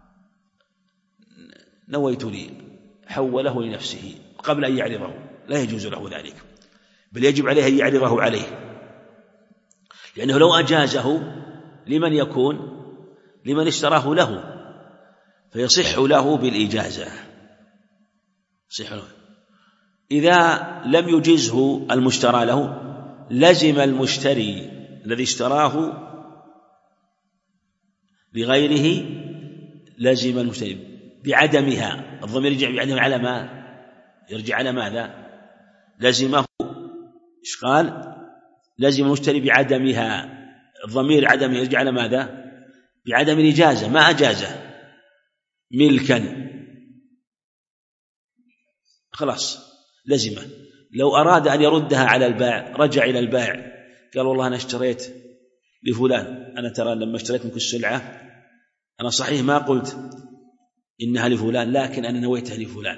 نويت لي، حوله لنفسه قبل أن يعرضه، لا يجوز له ذلك، بل يجب عليه أن يعرضه عليه، لأنه لو أجازه لمن يكون؟ لمن اشتراه له، فيصح له بالإجازة، صح له. إذا لم يجزه المشترى له لزم المشتري الذي اشتراه لغيره، لزم المشتري بعدمها. الضمير يرجع بعدمها على ما؟ يرجع على ماذا؟ لزمه، إيش قال؟ لزم المشتري بعدمها، الضمير عدمه يرجع على ماذا؟ بعدم الإجازة، ما أجازه ملكا، خلاص لزمه. لو أراد أن يردها على البائع رجع إلى البائع قال والله أنا اشتريت لفلان، أنا ترى لما اشتريت منك السلعة أنا صحيح ما قلت إنها لفلان، لكن أنا نويتها لفلان،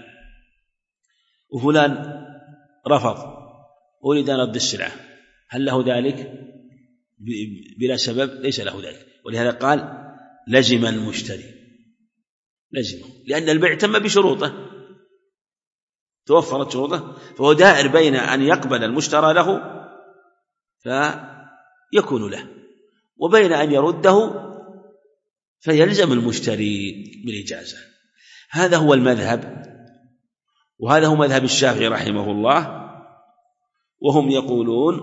وفلان رفض أريد أن أرد السلعة، هل له ذلك؟ بلا سبب ليس له ذلك. ولهذا قال لزم المشتري، لزمه، لأن البيع تم بشروطه، توفرت شروطه، فهو دائر بين أن يقبل المشترى له فيكون له، وبين أن يرده فيلزم المشتري بالإجازة. هذا هو المذهب، وهذا هو مذهب الشافعي رحمه الله. وهم يقولون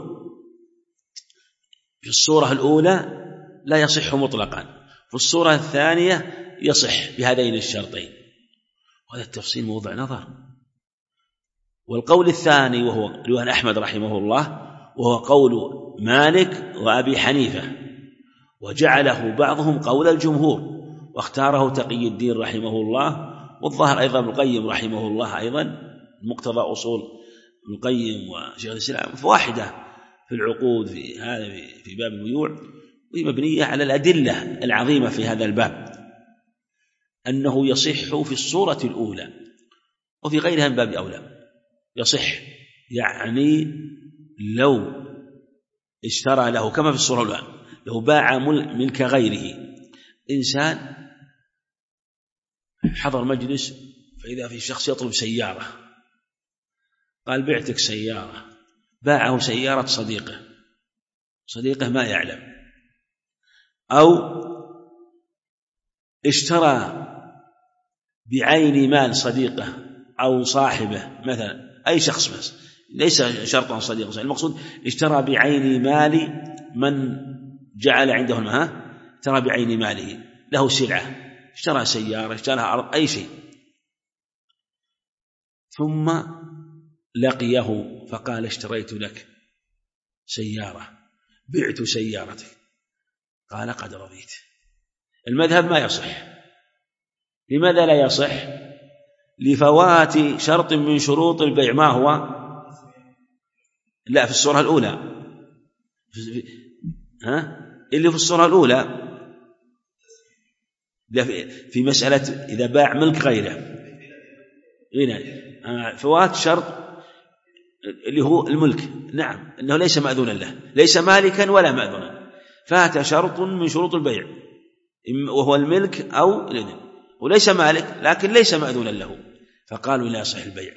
في الصورة الأولى لا يصح مطلقا، في الصورة الثانية يصح بهذين الشرطين، وهذا التفصيل موضع نظر. والقول الثاني وهو رواية أحمد رحمه الله، وهو قول مالك وأبي حنيفة، وجعله بعضهم قول الجمهور، واختاره تقي الدين رحمه الله، والظاهر أيضا ابن القيم رحمه الله، أيضا مقتضى أصول ابن القيم وشيخ الإسلام فواحدة في العقود في هذا في باب البيوع، وهي مبنية على الأدلة العظيمة في هذا الباب، أنه يصح في الصورة الأولى وفي غيرها من باب أولى يصح. يعني لو اشترى له كما في الصورة الأولى، لو باع ملك غيره، إنسان حضر مجلس فإذا في شخص يطلب سيارة، قال بعتك سيارة، باعه سيارة صديقه ما يعلم، أو اشترى بعين مال صديقه أو صاحبه مثلا، أي شخص بس ليس شرطا صديقه، المقصود اشترى بعين مال من جعل عنده المال، اشترى بعين ماله له سلعة، اشترى سيارة، اشترى أرض، أي شيء، ثم لقيه فقال اشتريت لك سيارة، بعت سيارتك، قال قد رضيت. المذهب ما يصح. لماذا لا يصح؟ لفوات شرط من شروط البيع. ما هو؟ لا، في الصورة الأولى، اللي في الصورة الأولى في مسألة إذا باع ملك غيره فوات شرط اللي هو الملك، نعم، أنه ليس مأذونا له، ليس مالكا ولا مأذونا، فات شرط من شروط البيع وهو الملك أو الإذن، وليس مالك لكن ليس مأذونا له، فقالوا لا يصح البيع.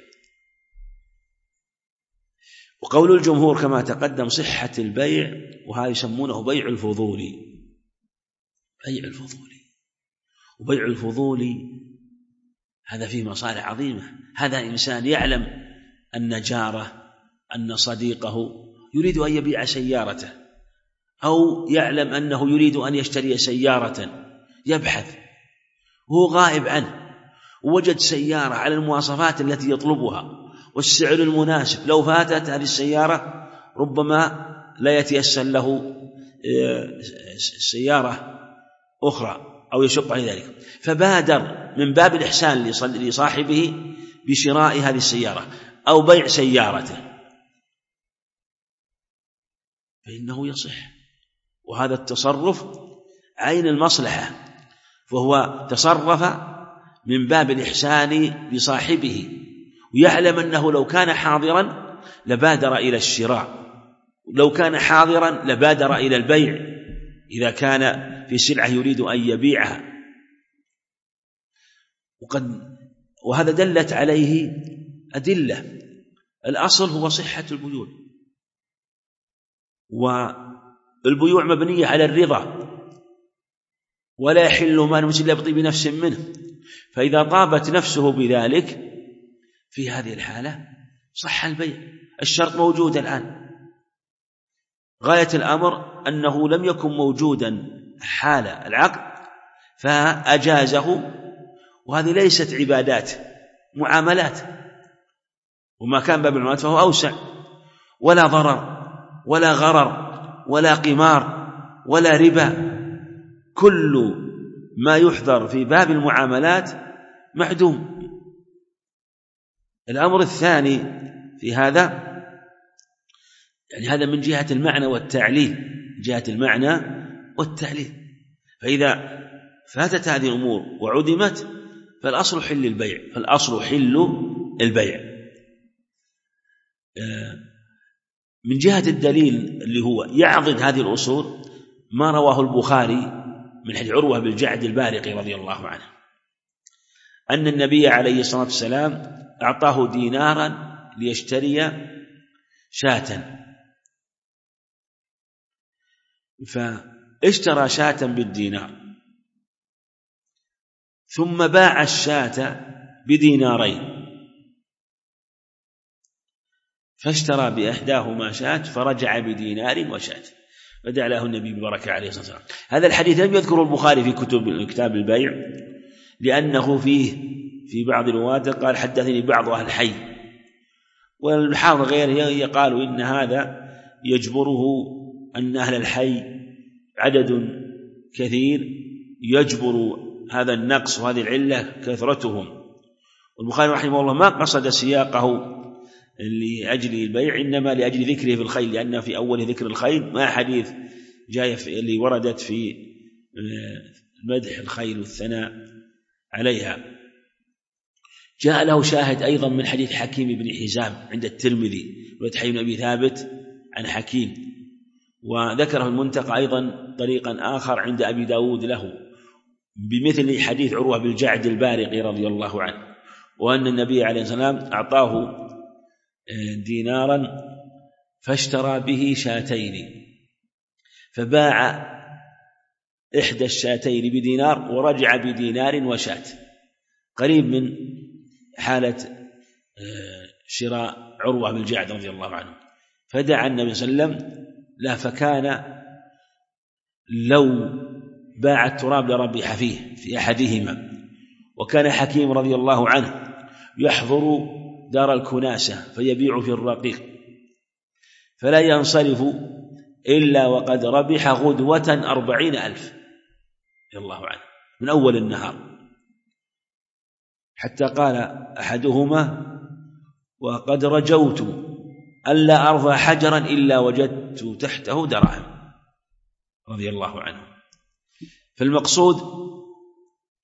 وقول الجمهور كما تقدم صحة البيع، وهذا يسمونه بيع الفضولي. بيع الفضولي، وبيع الفضولي هذا فيه مصالح عظيمة. هذا إنسان يعلم أن جاره أن صديقه يريد أن يبيع سيارته، أو يعلم أنه يريد أن يشتري سيارة، يبحث وهو غائب عنه، ووجد سيارة على المواصفات التي يطلبها والسعر المناسب، لو فاتت هذه السيارة ربما لا يتيسر له سيارة أخرى أو يشق عليه ذلك، فبادر من باب الإحسان لصاحبه بشراء هذه السيارة أو بيع سيارته، فإنه يصح. وهذا التصرف عين المصلحة، فهو تصرف من باب الإحسان لصاحبه، ويعلم أنه لو كان حاضرا لبادر إلى الشراء، لو كان حاضرا لبادر إلى البيع إذا كان في سلعة يريد أن يبيعها. وهذا دلت عليه أدلة. الأصل هو صحة البيوع، والبيوع مبنية على الرضا، ولا يحل مال مسلم إلا بطيب نفس منه، فإذا طابت نفسه بذلك في هذه الحالة صح البيع. الشرط موجود الآن، غاية الأمر أنه لم يكن موجودا حال العقد فأجازه، وهذه ليست عبادات، معاملات، وما كان باب المعاملات فهو أوسع، ولا ضرر ولا غرر ولا قمار ولا ربا، كل ما يحضر في باب المعاملات معدوم. الأمر الثاني في هذا، يعني هذا من جهة المعنى والتعليل، جهة المعنى والتعليل، فإذا فاتت هذه الأمور وعدمت فالأصل حل البيع، فالأصل حل البيع. من جهة الدليل اللي هو يعضد هذه الأصول ما رواه البخاري من حديث عروة بن الجعد البارقي رضي الله عنه أن النبي عليه الصلاة والسلام أعطاه دينارا ليشتري شاة، فاشترى شاة بالدينار ثم باع الشاة بدينارين، فاشترى بإحداهما شاة فرجع بدينار وشاة، فدعا له النبي ببركة عليه الصلاة والسلام. هذا الحديث لم يذكره البخاري في كتاب البيع، لأنه فيه في بعض الرواة قال حدثني بعض أهل الحي، والحافظ غيره قالوا إن هذا يجبره أن أهل الحي عدد كثير يجبر هذا النقص وهذه العلة كثرتهم. والبخاري رحمه الله ما قصد سياقه لأجل البيع، إنما لأجل ذكره في الخيل، لأن في أول ذكر الخيل ما حديث جاء اللي وردت في مدح الخيل والثناء عليها. جاء له شاهد أيضا من حديث حكيم بن حزام عند الترمذي وحديث بن أبي ثابت عن حكيم، وذكره المنتقى أيضا طريقا آخر عند أبي داود له بمثل حديث عروة بن الجعد البارقي رضي الله عنه، وأن النبي عليه الصلاة والسلام أعطاه دينارا فاشترى به شاتين، فباع إحدى الشاتين بدينار ورجع بدينار وشاة، قريب من حالة شراء عروة بن الجعد رضي الله عنه. فدعا النبي صلى الله عليه وسلم لا، فكان لو باع التراب لربح فيه في أحدهما. وكان حكيم رضي الله عنه يحضر دار الكناسة فيبيع في الرقيق، فلا ينصرف إلا وقد ربح غدوة 40,000 رضي الله عنه من أول النهار، حتى قال أحدهما وقد رجوت ألا أرضى حجرا إلا وجدت تحته دراهم رضي الله عنه. فالمقصود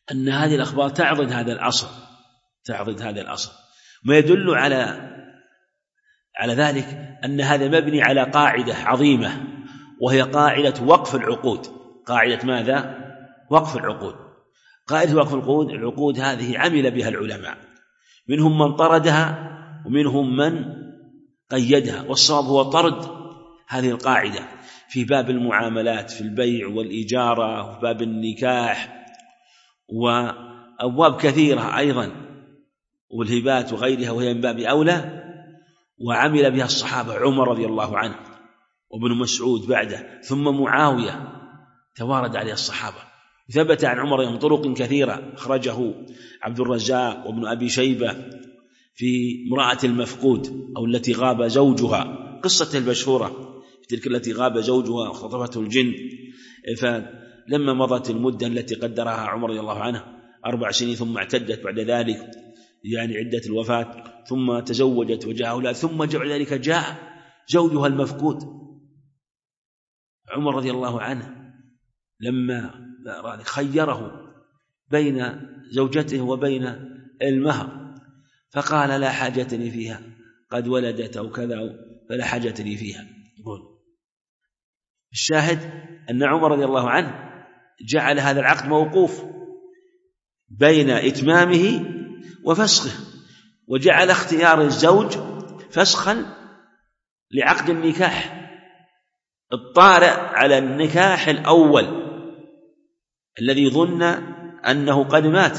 أن هذه الأخبار تعضد هذا الأصل، ما يدل على ذلك أن هذا مبني على قاعدة عظيمة، وهي قاعدة وقف العقود. قاعدة ماذا؟ وقف العقود. قاعدة وقف العقود هذه عمل بها العلماء، منهم من طردها ومنهم من قيدها، والصواب هو طرد هذه القاعدة في باب المعاملات، في البيع والإجارة، وفي باب النكاح، وأبواب كثيرة أيضا، والهبات وغيرها، وهي من باب أولى. وعمل بها الصحابة، عمر رضي الله عنه وابن مسعود بعده، ثم معاوية، توارد عليه الصحابة. ثبت عن عمر من طرق كثيرة أخرجه عبد الرزاق وابن أبي شيبة في امرأة المفقود أو التي غاب زوجها، قصة المشهورة تلك التي غاب زوجها وخطفته الجن، فلما مضت المدة التي قدرها عمر رضي الله عنه 4 سنين، ثم اعتدت بعد ذلك يعني عدة الوفاة، ثم تزوجت وجاء أولاد، ثم بعد ذلك جاء زوجها المفقود. عمر رضي الله عنه لما خيره بين زوجته وبين المهر، فقال لا حاجة لي فيها، قد ولدت أو كذا، فلا حاجة لي فيها. الشاهد أن عمر رضي الله عنه جعل هذا العقد موقوف بين إتمامه وفسخه، وجعل اختيار الزوج فسخا لعقد النكاح، الطارئ على النكاح الأول الذي ظن أنه قد مات.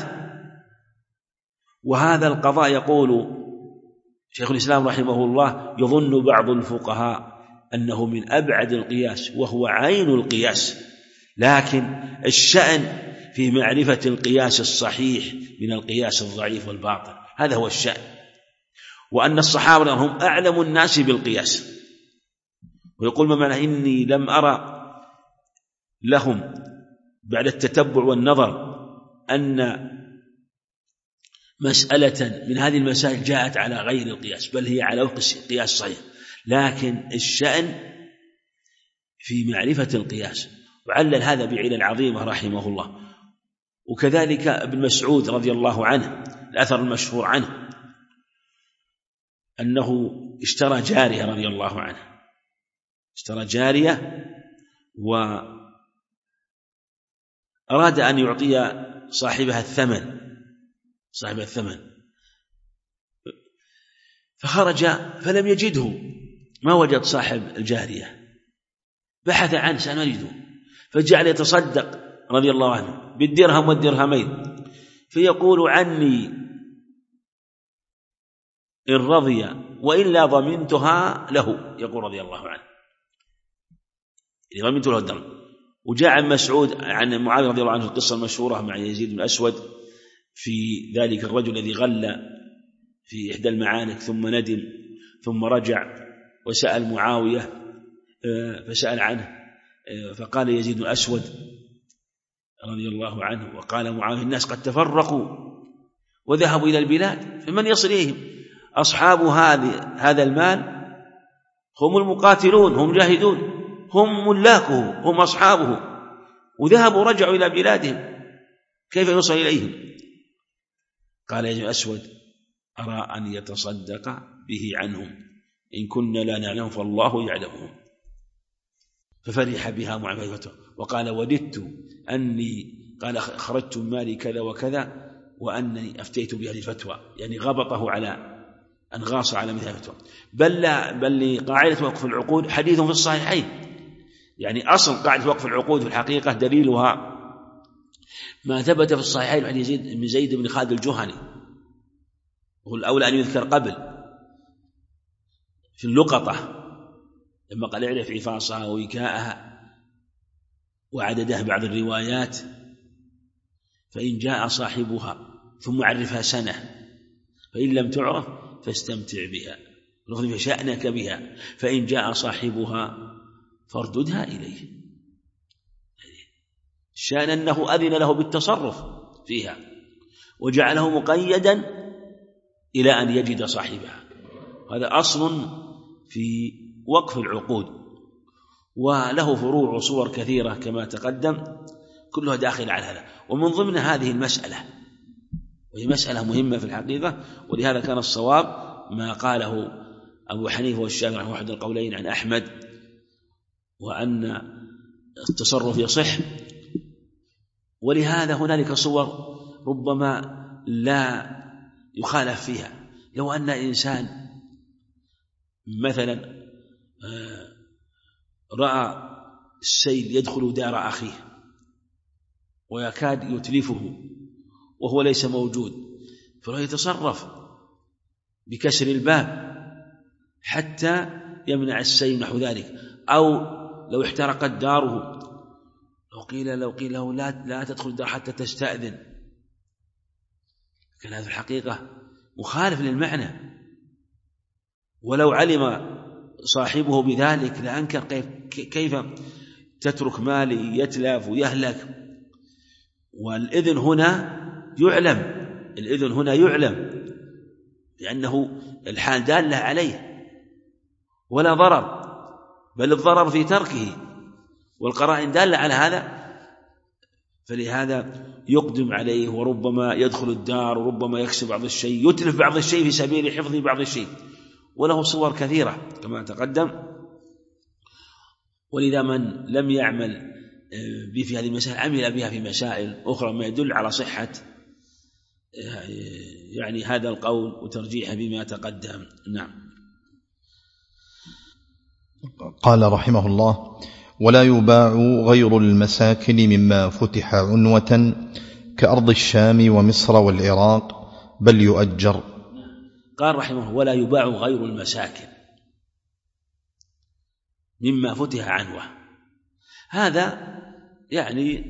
وهذا القضاء يقول شيخ الإسلام رحمه الله يظن بعض الفقهاء أنه من أبعد القياس، وهو عين القياس، لكن الشأن في معرفة القياس الصحيح من القياس الضعيف والباطل، هذا هو الشأن. وأن الصحابة هم أعلم الناس بالقياس. ويقول ما معنى إني لم أرى لهم بعد التتبع والنظر أن مسألة من هذه المسائل جاءت على غير القياس، بل هي على قياس صحيح، لكن الشأن في معرفة القياس. وعلل هذا بعلل عظيمة رحمه الله. وكذلك ابن مسعود رضي الله عنه، الأثر المشهور عنه أنه اشترى جارية رضي الله عنه، اشترى جارية وأراد أن يعطي صاحبها الثمن، فخرج فلم يجده، ما وجد صاحب الجارية، بحث عنه سأل يجده، فجعل يتصدق رضي الله عنه بالدرهم والدرهمين، فيقول عني إن رضي وإلا ضمنتها له، يقول رضي الله عنه ضمنت له الدرهم. وجاء عن مسعود عن معاذ رضي الله عنه القصة المشهورة مع يزيد بن الأسود في ذلك الرجل الذي غل في إحدى المعانك ثم ندم، ثم رجع وسأل معاوية فسأل عنه، فقال يزيد بن الأسود رضي الله عنه وقال معاوية الناس قد تفرقوا وذهبوا إلى البلاد، فمن يصل إليهم؟ أصحاب هذا المال هم المقاتلون، هم جاهدون، هم ملاكه، هم أصحابه، وذهبوا رجعوا إلى بلادهم، كيف يوصل إليهم؟ قال يزيد الأسود أرى أن يتصدق به عنهم، إن كنا لا نعلم فالله يعلمهم. ففرح بها معاوية وقال وددت أني قال خرجت من مالي كذا وكذا وأنني أفتيت بهذه الفتوى، يعني غبطه على أن غاص على مثل الفتوى. بل قاعدة وقف العقود حديث في الصحيحين، يعني أصل قاعدة وقف العقود في الحقيقة دليلها ما ثبت في الصحيحين عن يزيد بن زيد بن خالد الجهني، وهو الأولى أن يذكر قبل في اللقطة لما قال اعرف عفاصها ووكاءها وعددها بعض الروايات، فإن جاء صاحبها ثم عرفها سنة، فإن لم تعرف فاستمتع بها، لفظ فشأنك بها، فإن جاء صاحبها فارددها إليه. شأن أنه أذن له بالتصرف فيها وجعله مقيدا إلى أن يجد صاحبها. هذا أصل في وقف العقود، وله فروع وصور كثيرة كما تقدم. كلها داخل على هذا. ومن ضمن هذه المسألة، وهي مسألة مهمة في الحقيقة، ولهذا كان الصواب ما قاله أبو حنيفة والشافعي رحمه أحد القولين عن أحمد، وأن التصرف يصح. ولهذا هنالك صور ربما لا يخالف فيها. لو أن إنسان مثلا رأى السيل يدخل دار أخيه ويكاد يتلفه وهو ليس موجود، فهو يتصرف بكسر الباب حتى يمنع السيل نحو ذلك. أو لو احترقت داره، لو قيل له لا تدخل الدار حتى تستأذن، كان هذا الحقيقة مخالف للمعنى. ولو علم صاحبه بذلك لأنكر كيف تترك مالي يتلف ويهلك. والإذن هنا يعلم لأنه الحال دالة عليه ولا ضرر، بل الضرر في تركه، والقرائن دالة على هذا، فلهذا يقدم عليه. وربما يدخل الدار وربما يكسب بعض الشيء، يتلف بعض الشيء في سبيل حفظ بعض الشيء، وله صور كثيرة كما تقدم. ولذا من لم يعمل في هذه المسائل عمل بها في مسائل أخرى، ما يدل على صحة يعني هذا القول وترجيحه بما تقدم. نعم. قال رحمه الله: ولا يباع غير المساكن مما فتح عنوة كأرض الشام ومصر والعراق، بل يؤجر. قال رحمه الله: ولا يباع غير المساكن مما فتح عنوة. هذا يعني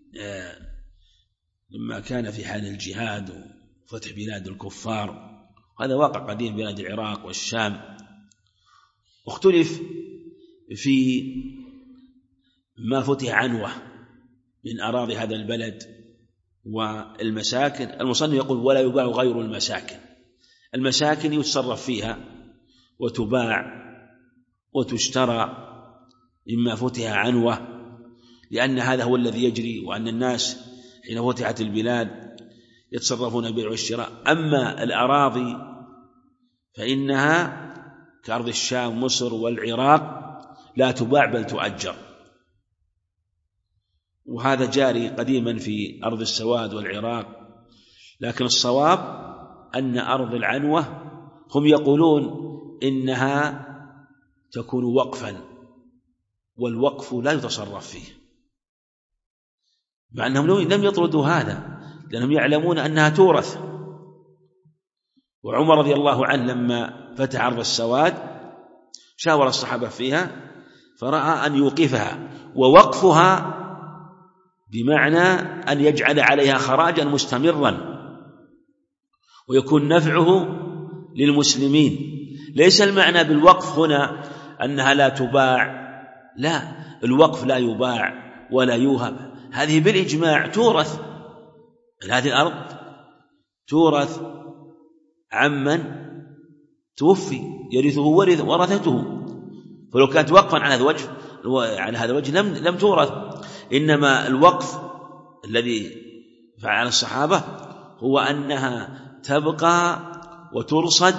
لما كان في حال الجهاد وفتح بلاد الكفار، هذا واقع قديم بلاد العراق والشام. واختلف في ما فتح عنوة من أراضي هذا البلد والمساكن. المصنف يقول: ولا يباع غير المساكن. المساكن يتصرف فيها وتباع وتشترى مما فتح عنوة، لأن هذا هو الذي يجري، وأن الناس حين فتحت البلاد يتصرفون بالبيع والشراء. أما الأراضي فإنها كأرض الشام مصر والعراق لا تباع بل تؤجر، وهذا جاري قديما في أرض السواد والعراق. لكن الصواب أن أرض العنوة هم يقولون إنها تكون وقفا، والوقف لا يتصرف فيه، مع أنهم لم يطردوا هذا لأنهم يعلمون أنها تورث. وعمر رضي الله عنه لما فتح أرض السواد شاور الصحابة فيها فرأى أن يوقفها، ووقفها بمعنى أن يجعل عليها خراجا مستمرا ويكون نفعه للمسلمين. ليس المعنى بالوقف هنا أنها لا تباع، لا، الوقف لا يباع ولا يوهب، هذه بالإجماع تورث. هذه الأرض تورث عمن توفي يرثه ورثته، فلو كانت وقفا على هذا الوجه لم تورث. إنما الوقف الذي فعل الصحابة هو أنها تبقى وترصد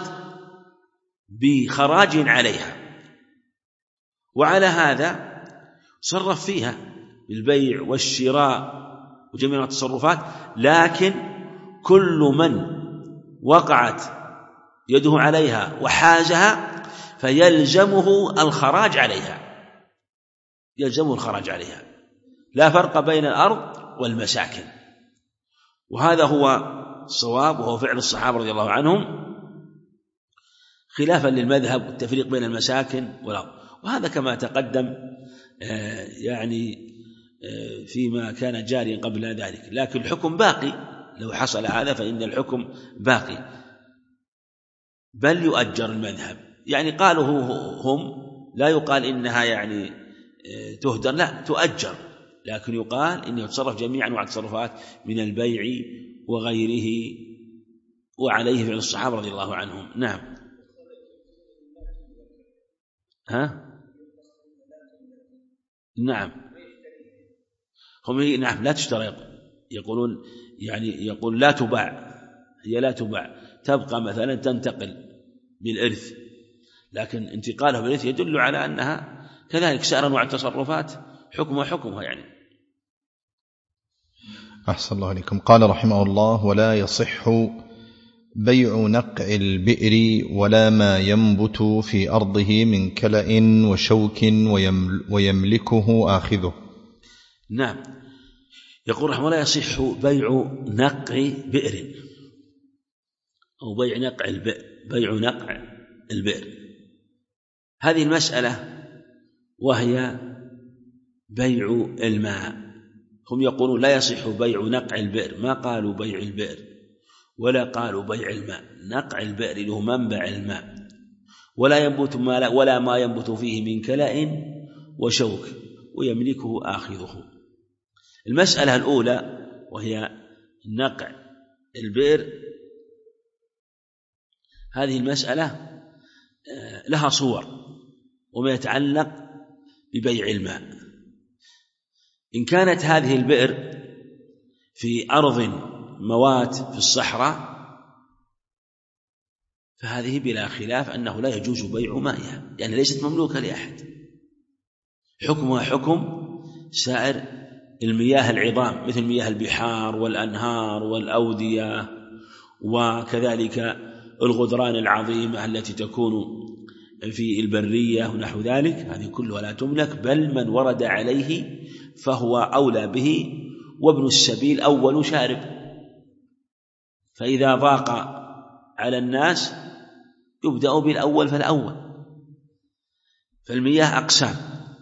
بخراج عليها، وعلى هذا صرف فيها بالبيع والشراء وجميع التصرفات. لكن كل من وقعت يده عليها وحازها فيلزمه الخراج عليها، يلزمه الخراج عليها، لا فرق بين الأرض والمساكن. وهذا هو الصواب، وهو فعل الصحابة رضي الله عنهم، خلافا للمذهب والتفريق بين المساكن والأرض. وهذا كما تقدم يعني فيما كان جاريا قبل ذلك، لكن الحكم باقي. لو حصل هذا فإن الحكم باقي، بل يؤجر المذهب. يعني قالوا هم لا يقال إنها يعني تهدر، لا، تؤجر، لكن يقال إنه يتصرف جميع أنواع التصرفات من البيع وغيره، وعليه فعل الصحابة رضي الله عنهم. نعم. نعم، هم نعم لا تشترى، يقولون يعني يقول لا تباع، هي لا تباع، تبقى مثلا تنتقل بالإرث، لكن انتقالها بالإرث يدل على أنها كذلك سائر أنواع التصرفات حكمها يعني. أحسن الله عليكم. قال رحمه الله: ولا يصح بيع نقع البئر ولا ما ينبت في أرضه من كلأ وشوك ويملكه آخذه. نعم، يقول رحمه الله: لا يصح بيع نقع بئر أو بيع نقع البئر، بيع نقع البئر. هذه المسألة وهي بيع الماء، هم يقولون لا يصح بيع نقع البئر، ما قالوا بيع البئر ولا قالوا بيع الماء، نقع البئر له منبع الماء، ولا ما ينبت فيه من كلأ وشوك ويملكه آخذه. المسألة الأولى وهي نقع البئر، هذه المسألة لها صور وما يتعلق ببيع الماء. إن كانت هذه البئر في أرض موات في الصحراء فهذه بلا خلاف أنه لا يجوز بيع مائها، يعني ليست مملوكة لأحد، حكمها حكم سائر المياه العظام مثل مياه البحار والأنهار والأودية، وكذلك الغدران العظيمة التي تكون في البرية ونحو ذلك، هذه كلها لا تملك، بل من ورد عليه فهو أولى به، وابن السبيل أول شارب، فإذا ضاق على الناس يبدأ بالأول فالأول. فالمياه أقسام،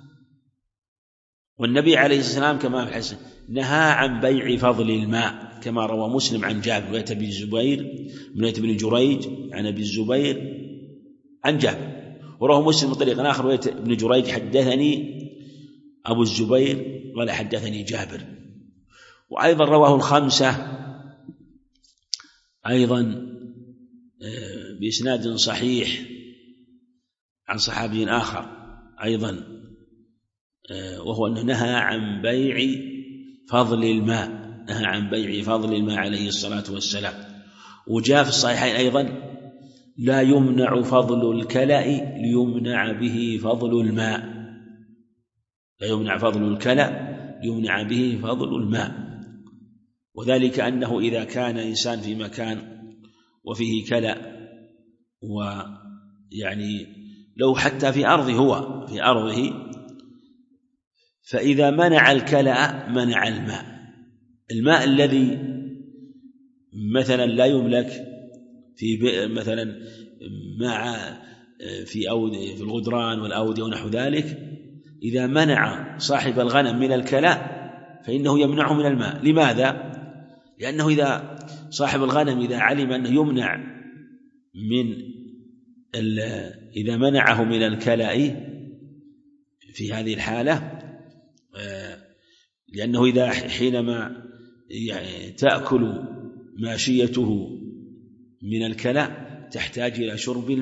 والنبي عليه السلام كما في الحديث نهى عن بيع فضل الماء، كما روى مسلم عن جابر رواية بن جريج عن أبي الزبير عن جابر، وروى مسلم من طريق آخر رواية ابن جريج حدثني أبو الزبير قال حدثني جابر. وأيضا رواه الخمسة أيضا بإسناد صحيح عن صحابي آخر أيضا، وهو أنه نهى عن بيع فضل الماء، نهى عن بيع فضل الماء عليه الصلاة والسلام. وجاء في الصحيحين أيضا لا يمنع فضل الكلأ ليمنع به فضل الماء، لا يمنع فضل الكلأ ليمنع به فضل الماء، وذلك أنه إذا كان إنسان في مكان وفيه كلأ، ويعني لو حتى في أرضه هو في أرضه، فإذا منع الكلأ منع الماء الذي مثلا لا يملك في مثلا مع في الغدران والأودية ونحو ذلك، إذا منع صاحب الغنم من الكلأ فإنه يمنعه من الماء. لماذا؟ لأنه إذا صاحب الغنم إذا علم أنه يمنع من إذا منعه من الكلأ في هذه الحالة، لأنه إذا حينما تأكل ماشيته من الكلأ تحتاج إلى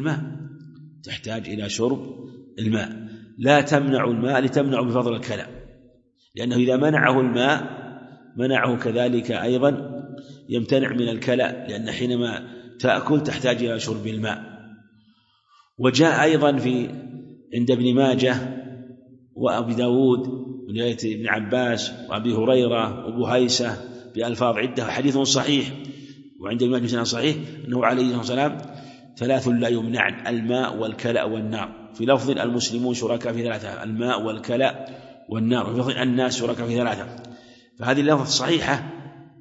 شرب الماء، لا تمنع الماء لتمنع بفضل الكلأ، لأنه إذا منعه الماء منعه كذلك أيضا يمتنع من الكلأ، لأن حينما تأكل تحتاج إلى شرب الماء. وجاء أيضا عند ابن ماجه وأبي داود من رواية ابن عباس وأبي هريرة وأبو هيسة بألفاظ عدة، حديث صحيح، وعند ابن ماجه صحيح أنه عليه الصلاة والسلام 3 لا يمنعن: الماء والكلأ والنار، في لفظ المسلمون شركاء في 3، الماء والكلأ والنار، في لفظ الناس شركاء في 3. فهذه اللفظة صحيحة.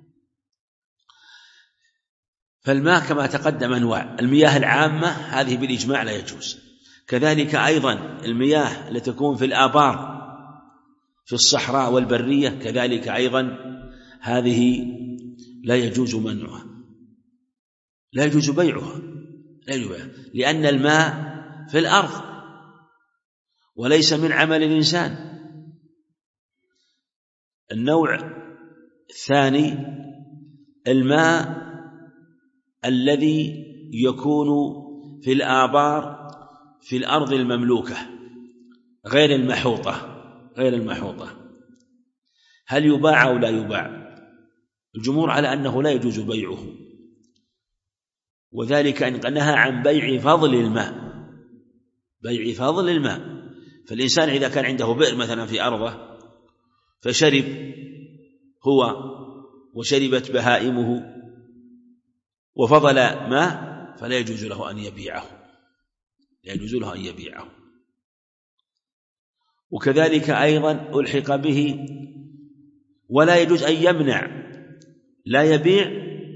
فالماء كما تقدم أنواع، المياه العامة هذه بالإجماع لا يجوز، كذلك أيضا المياه التي تكون في الآبار في الصحراء والبرية كذلك أيضا هذه لا يجوز منعها، لا يجوز بيعها، لأن الماء في الأرض وليس من عمل الإنسان. النوع الثاني الماء الذي يكون في الآبار في الأرض المملوكة غير المحوطة، هل يباع أو لا يباع؟ الجمهور على أنه لا يجوز بيعه، وذلك أن نهى عن بيع فضل الماء، بيع فضل الماء. فالإنسان إذا كان عنده بئر مثلا في أرضه فشرب هو وشربت بهائمه وفضل ماء فلا يجوز له أن يبيعه، لا يجوز له أن يبيعه. وكذلك أيضا ألحق به ولا يجوز أن يمنع، لا يبيع،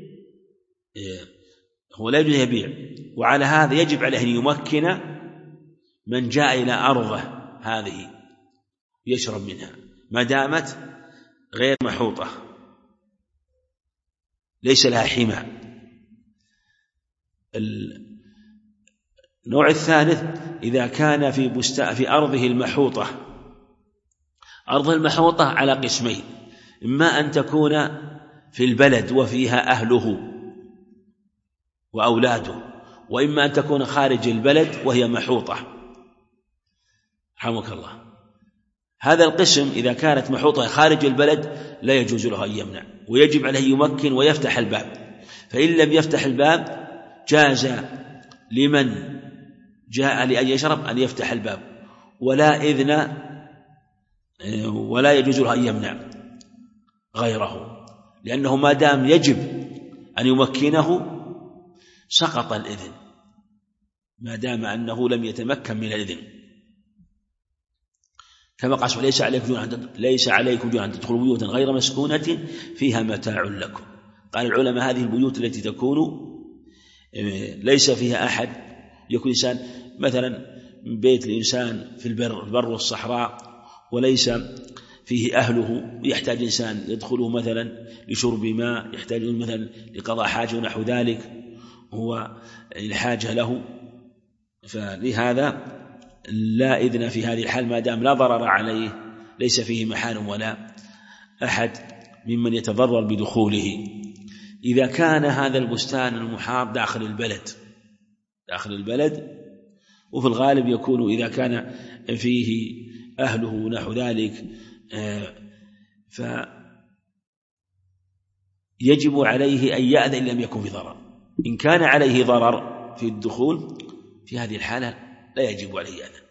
هو لا يجوز يبيع. وعلى هذا يجب عليه أن يمكن من جاء إلى أرضه هذه يشرب منها ما دامت غير محوطة ليس لها حمى. النوع الثالث إذا كان في أرضه المحوطة، أرضه المحوطة على قسمين: إما أن تكون في البلد وفيها أهله وأولاده، وإما أن تكون خارج البلد وهي محوطة. رحمك الله. هذا القسم إذا كانت محوطة خارج البلد لا يجوز له أن يمنع، ويجب عليه يمكن ويفتح الباب. فإن لم يفتح الباب جاز لمن جاء لأن يشرب أن يفتح الباب، ولا إذن ولا يجوز له أن يمنع غيره، لأنه ما دام يجب أن يمكنه سقط الإذن ما دام أنه لم يتمكن من الإذن. كما قال ليس عليكم جناح أن تدخلوا بيوتا غير مسكونة فيها متاع لكم. قال العلماء هذه البيوت التي تكون ليس فيها أحد، يكون إنسان مثلا بيت الإنسان في البر والصحراء وليس فيه أهله، يحتاج إنسان يدخله مثلا لشرب ماء، يحتاج مثلا لقضاء حاجة ونحو ذلك، هو الحاجة له، فلهذا لا إذن في هذه الحال ما دام لا ضرر عليه، ليس فيه محال ولا أحد ممن يتضرر بدخوله. إذا كان هذا البستان المحاط داخل البلد، وفي الغالب يكون إذا كان فيه أهله نحو ذلك فيجب عليه أن يأذن إن لم يكن في ضرر. إن كان عليه ضرر في الدخول في هذه الحالة لا يجب عليه يأذن،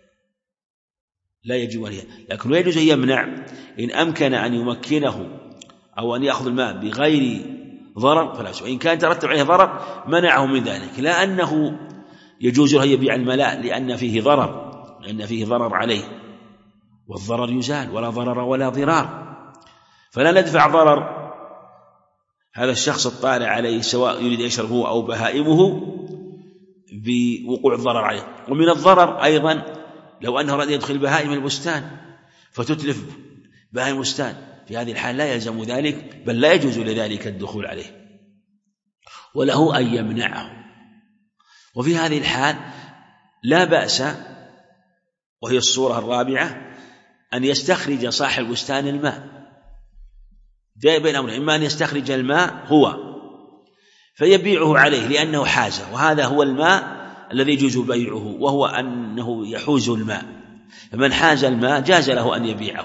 لكن لا يجوز أن يمنع. إن أمكن أن يمكنه أو أن يأخذ الماء بغير ضرر فلا شيء، وإن كان ترتب عليه ضرر منعه من ذلك، لا أنه يجوز له يبيع الملاء لأن فيه ضرر عليه، والضرر يزال ولا ضرر ولا ضرار، فلا ندفع ضرر هذا الشخص الطالع عليه سواء يريد يشرب هو أو بهائمه بوقوع الضرر عليه. ومن الضرر أيضا لو أنه أراد يدخل بهائم البستان فتتلف بهائم البستان، في هذه الحال لا يلزم ذلك، بل لا يجوز لذلك الدخول عليه، وله أن يمنعه. وفي هذه الحال لا بأس، وهي الصورة الرابعة، أن يستخرج صاحب البستان الماء. جاء بين أمرين: إما أن يستخرج الماء هو فيبيعه عليه لأنه حازه، وهذا هو الماء الذي يجوز بيعه، وهو أنه يحوز الماء، فمن حاز الماء جاز له أن يبيعه،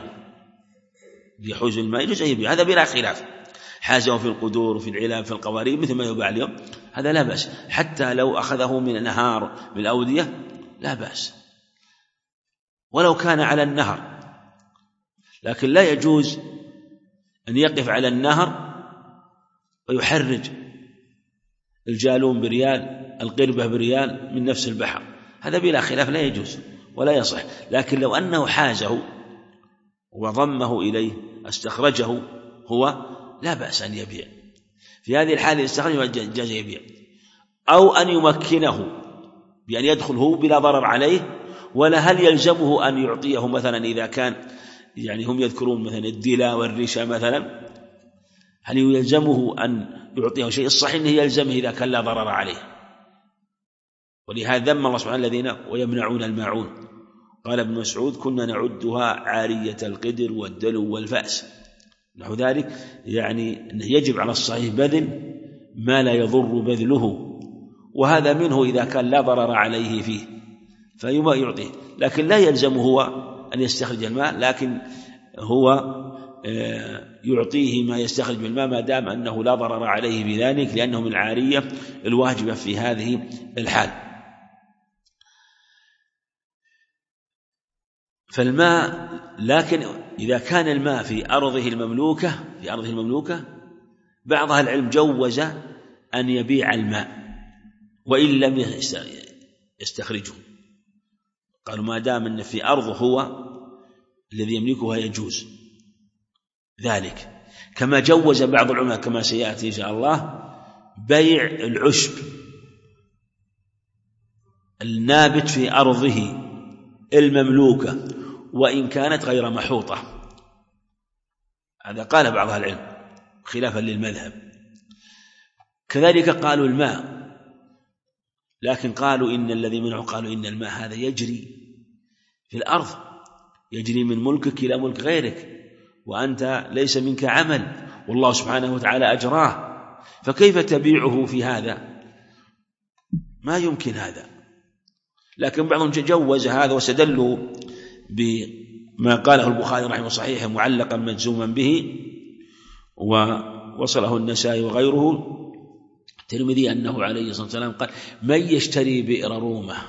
يحوز الماء يجوز أن يبيعه، هذا بلا خلاف. حازه في القدور وفي العلاب في القوارير مثل ما يباع اليوم، هذا لا بأس، حتى لو أخذه من النهار من الأودية لا بأس، ولو كان على النهر. لكن لا يجوز أن يقف على النهر ويحرج الجالون بريال، القربة بريال من نفس البحر، هذا بلا خلاف لا يجوز ولا يصح. لكن لو أنه حازه وضمه إليه استخرجه هو لا بأس أن يبيع، في هذه الحالة استخرجه جاز يبيع، أو أن يمكنه بأن يدخل هو بلا ضرر عليه. ولا هل يلزمه أن يعطيه مثلا إذا كان هم يذكرون مثلا الدلا والريشة مثلا، هل يلزمه أن يعطيه شيء؟ الصحيح أنه يلزمه إذا كان لا ضرر عليه. ولهذا ذم الله سبحانه الذين ويمنعون الماعون. قال ابن مسعود: كنا نعدها عارية القدر والدلو والفأس، نحو ذلك، أنه يجب على الصحيح بذل ما لا يضر بذله، وهذا منه إذا كان لا ضرر عليه فيه فيما يعطيه. لكن لا يلزم هو أن يستخرج الماء، لكن هو يعطيه ما يستخرج من الماء ما دام أنه لا ضرر عليه بذلك، لأنه من العارية الواجبة في هذه الحال. فالماء، لكن إذا كان الماء في أرضه المملوكة بعض أهل العلم جوز أن يبيع الماء وإن لم يستخرجه، قالوا ما دام أن في أرضه هو الذي يملكها يجوز ذلك، كما جوز بعض العلماء كما سيأتي إن شاء الله بيع العشب النابت في أرضه المملوكة وإن كانت غير محوطة. هذا قال بعض أهل العلم خلافا للمذهب. كذلك قالوا الماء، لكن قالوا إن الذي منعه قالوا إن الماء هذا يجري في الأرض، يجري من ملكك إلى ملك غيرك، وأنت ليس منك عمل والله سبحانه وتعالى أجراه، فكيف تبيعه في هذا؟ ما يمكن هذا. لكن بعضهم جوز هذا واستدلوا بما قاله البخاري رحمه صحيح معلقا مجزوما به، ووصله النسائي وغيره الترمذي أنه عليه الصلاة والسلام قال: من يشتري بئر رومة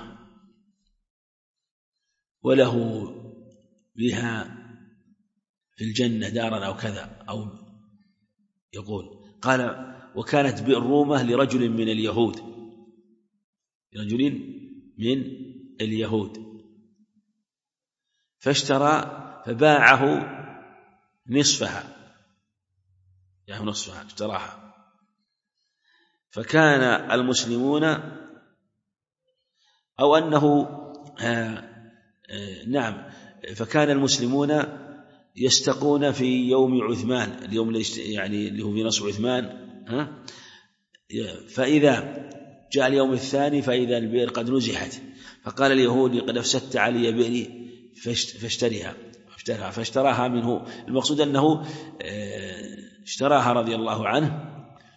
وله بها في الجنة دارا أو كذا، أو يقول قال: وكانت بئر رومة لرجل من اليهود فاشترى فباعه نصفها، يعني نصفها اشتراها، فكان المسلمون أو أنه فكان المسلمون يستقون في يوم عثمان، اليوم يعني اللي هو في نصر عثمان، فإذا جاء اليوم الثاني فإذا البئر قد نزحت، فقال اليهودي: قد أفسدت علي بئري فاشتراها منه. المقصود أنه اشتراها رضي الله عنه،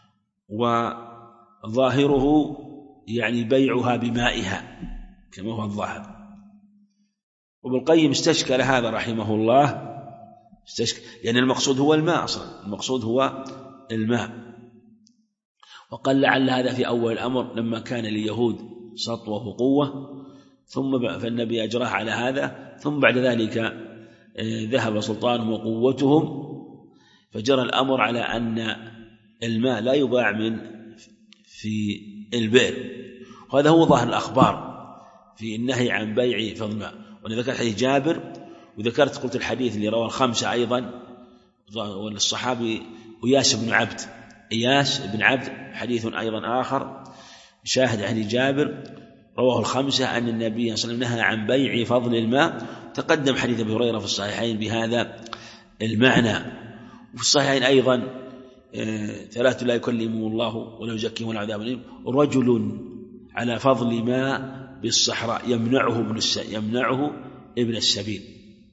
وظاهره يعني بيعها بمائها كما هو الظاهر. وابن القيم استشكل هذا رحمه الله، يعني المقصود هو الماء أصلا، المقصود هو الماء. وقال لعل هذا في أول الأمر لما كان لليهود سطوة وقوة، ثم فالنبي أجراه على هذا، ثم بعد ذلك ذهب سلطانهم وقوتهم، فجرى الأمر على أن الماء لا يباع في البئر. وهذا هو ظاهر الأخبار في النهي عن بيع فضل الماء. وأنا ذكرت حديث جابر، وذكرت قلت الحديث اللي رواه الخمسة أيضا، والصحابي إياس بن عبد حديث أيضا آخر شاهد حديث جابر رواه الخمسة أن النبي صلى الله عليه وسلم نهى عن بيع فضل الماء. تقدم حديث أبي هريرة في الصحيحين بهذا المعنى. وفي الصحيحين أيضا: ثلاثة لا يكلمهم الله ولا يزكيهم ولا عذاب أليم: رجل على فضل ماء بالصحراء يمنعه ابن السبيل.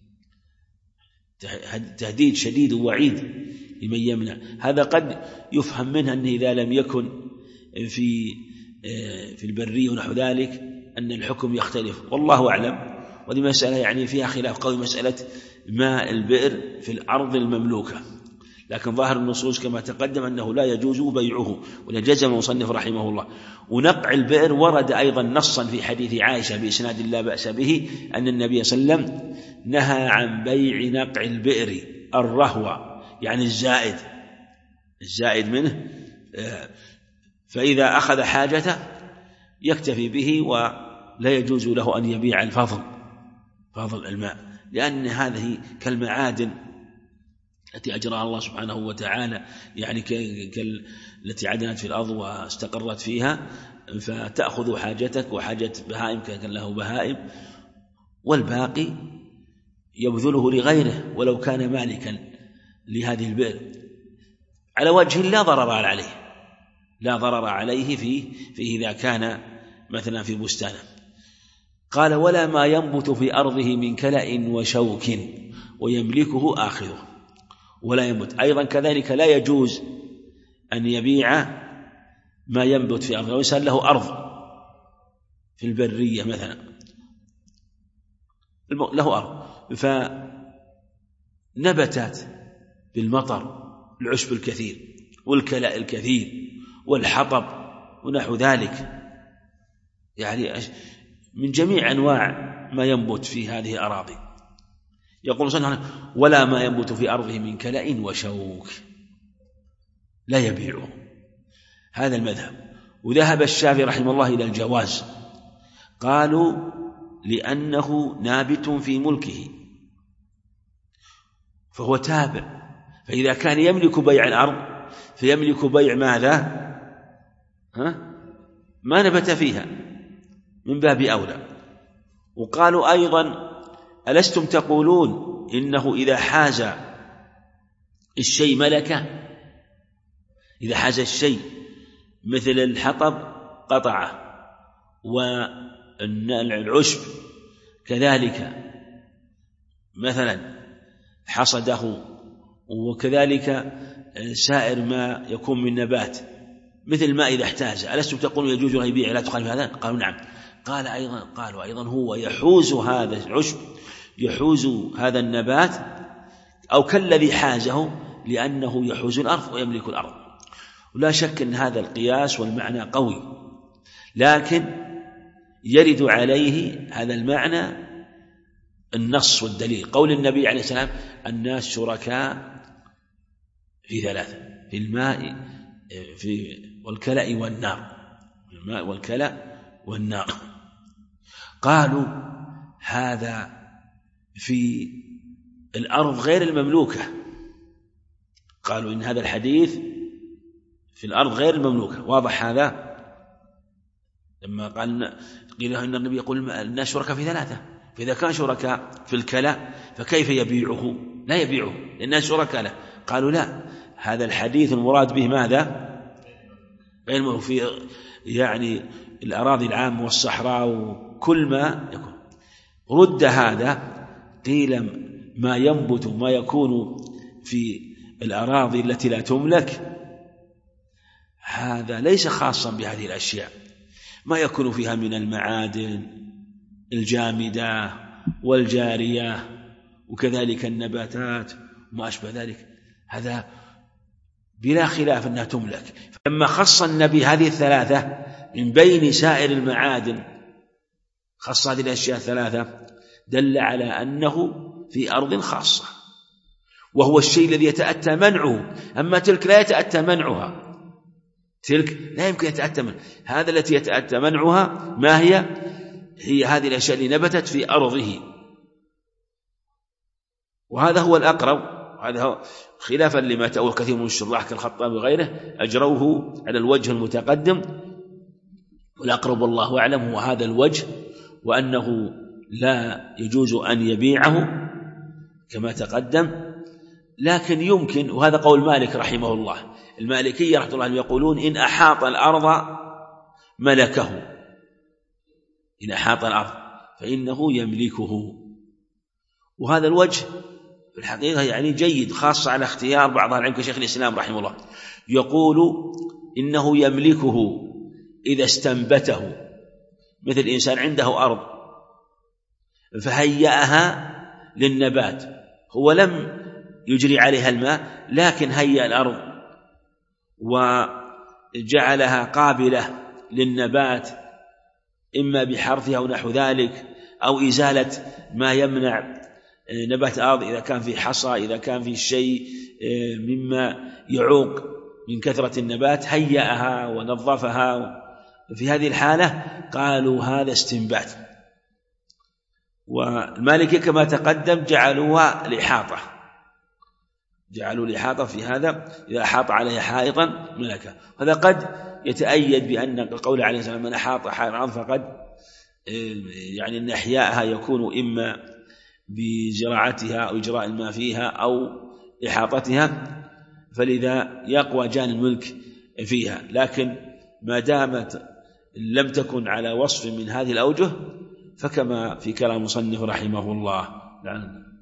تهديد شديد ووعيد لمن يمنع. هذا قد يفهم منه أنه إذا لم يكن في البرية ونحو ذلك أن الحكم يختلف، والله أعلم. وهذه مسألة يعني فيها خلاف قوي، مسألة ماء البئر في الأرض المملوكة، لكن ظاهر النصوص كما تقدم أنه لا يجوز بيعه، ولجزم المصنف رحمه الله. ونقع البئر ورد أيضا نصا في حديث عائشة بإسناد لا بأس به أن النبي صلى الله عليه وسلم نهى عن بيع نقع البئر الرهوة، يعني الزائد منه، فإذا أخذ حاجته يكتفي به، ولا يجوز له أن يبيع فضل الماء، لأن هذه كالمعادن التي أجراها الله سبحانه وتعالى، يعني التي عدنت في الأرض واستقرت فيها، فتأخذ حاجتك وحاجة بهائم كان له بهائم، والباقي يبذله لغيره ولو كان مالكا لهذه البئر على وجه لا ضرر عليه فيه إذا كان مثلا في بستانه. قال: ولا ما ينبت في أرضه من كلأ وشوك ويملكه آخذه. ولا ينبت أيضا كذلك لا يجوز أن يبيع ما ينبت في أرضه. لو إنسان له أرض في البرية مثلا، له أرض فنبتات بالمطر، العشب الكثير والكلاء الكثير والحطب ونحو ذلك، يعني من جميع أنواع ما ينبت في هذه الأراضي. يقول صلى الله عليه وسلم: ولا ما ينبت في أرضه من كلاء وشوك لا يبيعه. هذا المذهب. وذهب الشافعي رحمه الله إلى الجواز، قالوا لأنه نابت في ملكه فهو تابع، فإذا كان يملك بيع الأرض فيملك بيع ماذا؟ ما نبت فيها، من باب أولى. وقالوا أيضا: ألستم تقولون إنه إذا حاز الشيء ملكه، إذا حاز الشيء مثل الحطب قطعه والعشب كذلك مثلا حصده، وكذلك سائر ما يكون من نبات مثل الماء إذا احتاج، ألستم تقولون يجوز أن يبيع لا تخالف هذا؟ قالوا نعم. قالوا أيضا هو يحوز هذا العشب، يحوز هذا النبات، أو كالذي حازه، لأنه يحوز الأرض ويملك الأرض. ولا شك أن هذا القياس والمعنى قوي، لكن يرد عليه هذا المعنى النص والدليل، قول النبي عليه السلام: الناس شركاء في ثلاثة: في الماء والكلأ والنار، الماء والكلأ والنار. قالوا هذا في الأرض غير المملوكة، قالوا إن هذا الحديث في الأرض غير المملوكة. واضح هذا؟ لما قيل إن النبي يقول الناس شركاء في ثلاثة، فإذا كان شركاء في الكلى فكيف يبيعه؟ لا يبيعه لأن الناس شركاء له. قالوا لا، هذا الحديث المراد به ماذا؟ علمه في يعني الأراضي العامة والصحراء وكل ما يكون. رد هذا، قيل ما ينبت ما يكون في الأراضي التي لا تملك هذا ليس خاصا بهذه الأشياء، ما يكون فيها من المعادن الجامدة والجارية وكذلك النباتات وما أشبه ذلك، هذا بلا خلاف أنها تملك. فلما خص النبي هذه الثلاثة من بين سائر المعادن، خص هذه الأشياء الثلاثة، دل على أنه في أرض خاصة، وهو الشيء الذي يتأتى منعه. أما تلك لا يتأتى منعها، تلك لا يمكن يتأتى منعها. هذا التي يتأتى منعها ما هي؟ هي هذه الأشياء اللي نبتت في أرضه، وهذا هو الأقرب. هذا هو خلافا لما تأول كثير من الشراح كالخطابي وغيره، أجروه على الوجه المتقدم، والأقرب والله أعلم هو هذا الوجه، وأنه لا يجوز أن يبيعه كما تقدم. لكن يمكن، وهذا قول مالك رحمه الله، المالكية رحمه الله يقولون إن أحاط الأرض ملكه، إن أحاط الأرض فإنه يملكه. وهذا الوجه في الحقيقة يعني جيد، خاصة على اختيار بعض العلم كشيخ الإسلام رحمه الله، يقول إنه يملكه إذا استنبته. مثل إنسان عنده أرض فهيأها للنبات، هو لم يجري عليها الماء لكن هيأ الأرض وجعلها قابلة للنبات، إما بحرثها أو نحو ذلك، أو إزالة ما يمنع نبات الأرض إذا كان في حصى، إذا كان في شيء مما يعوق من كثرة النبات، هيأها ونظفها. في هذه الحالة قالوا هذا استنبات. والمالكي كما تقدم جعلوها الإحاطة، جعلوا الإحاطة في هذا، إذا أحاط عليها حائطا ملكه. هذا قد يتأيد بأن القول عليه السلام من أحاط حائطا فقد يعني أن إحياءها يكون إما بزراعتها أو إجراء الماء فيها أو إحاطتها، فلذا يقوى جانب الملك فيها. لكن ما دامت لم تكن على وصف من هذه الأوجه فكما في كلام مصنف رحمه الله.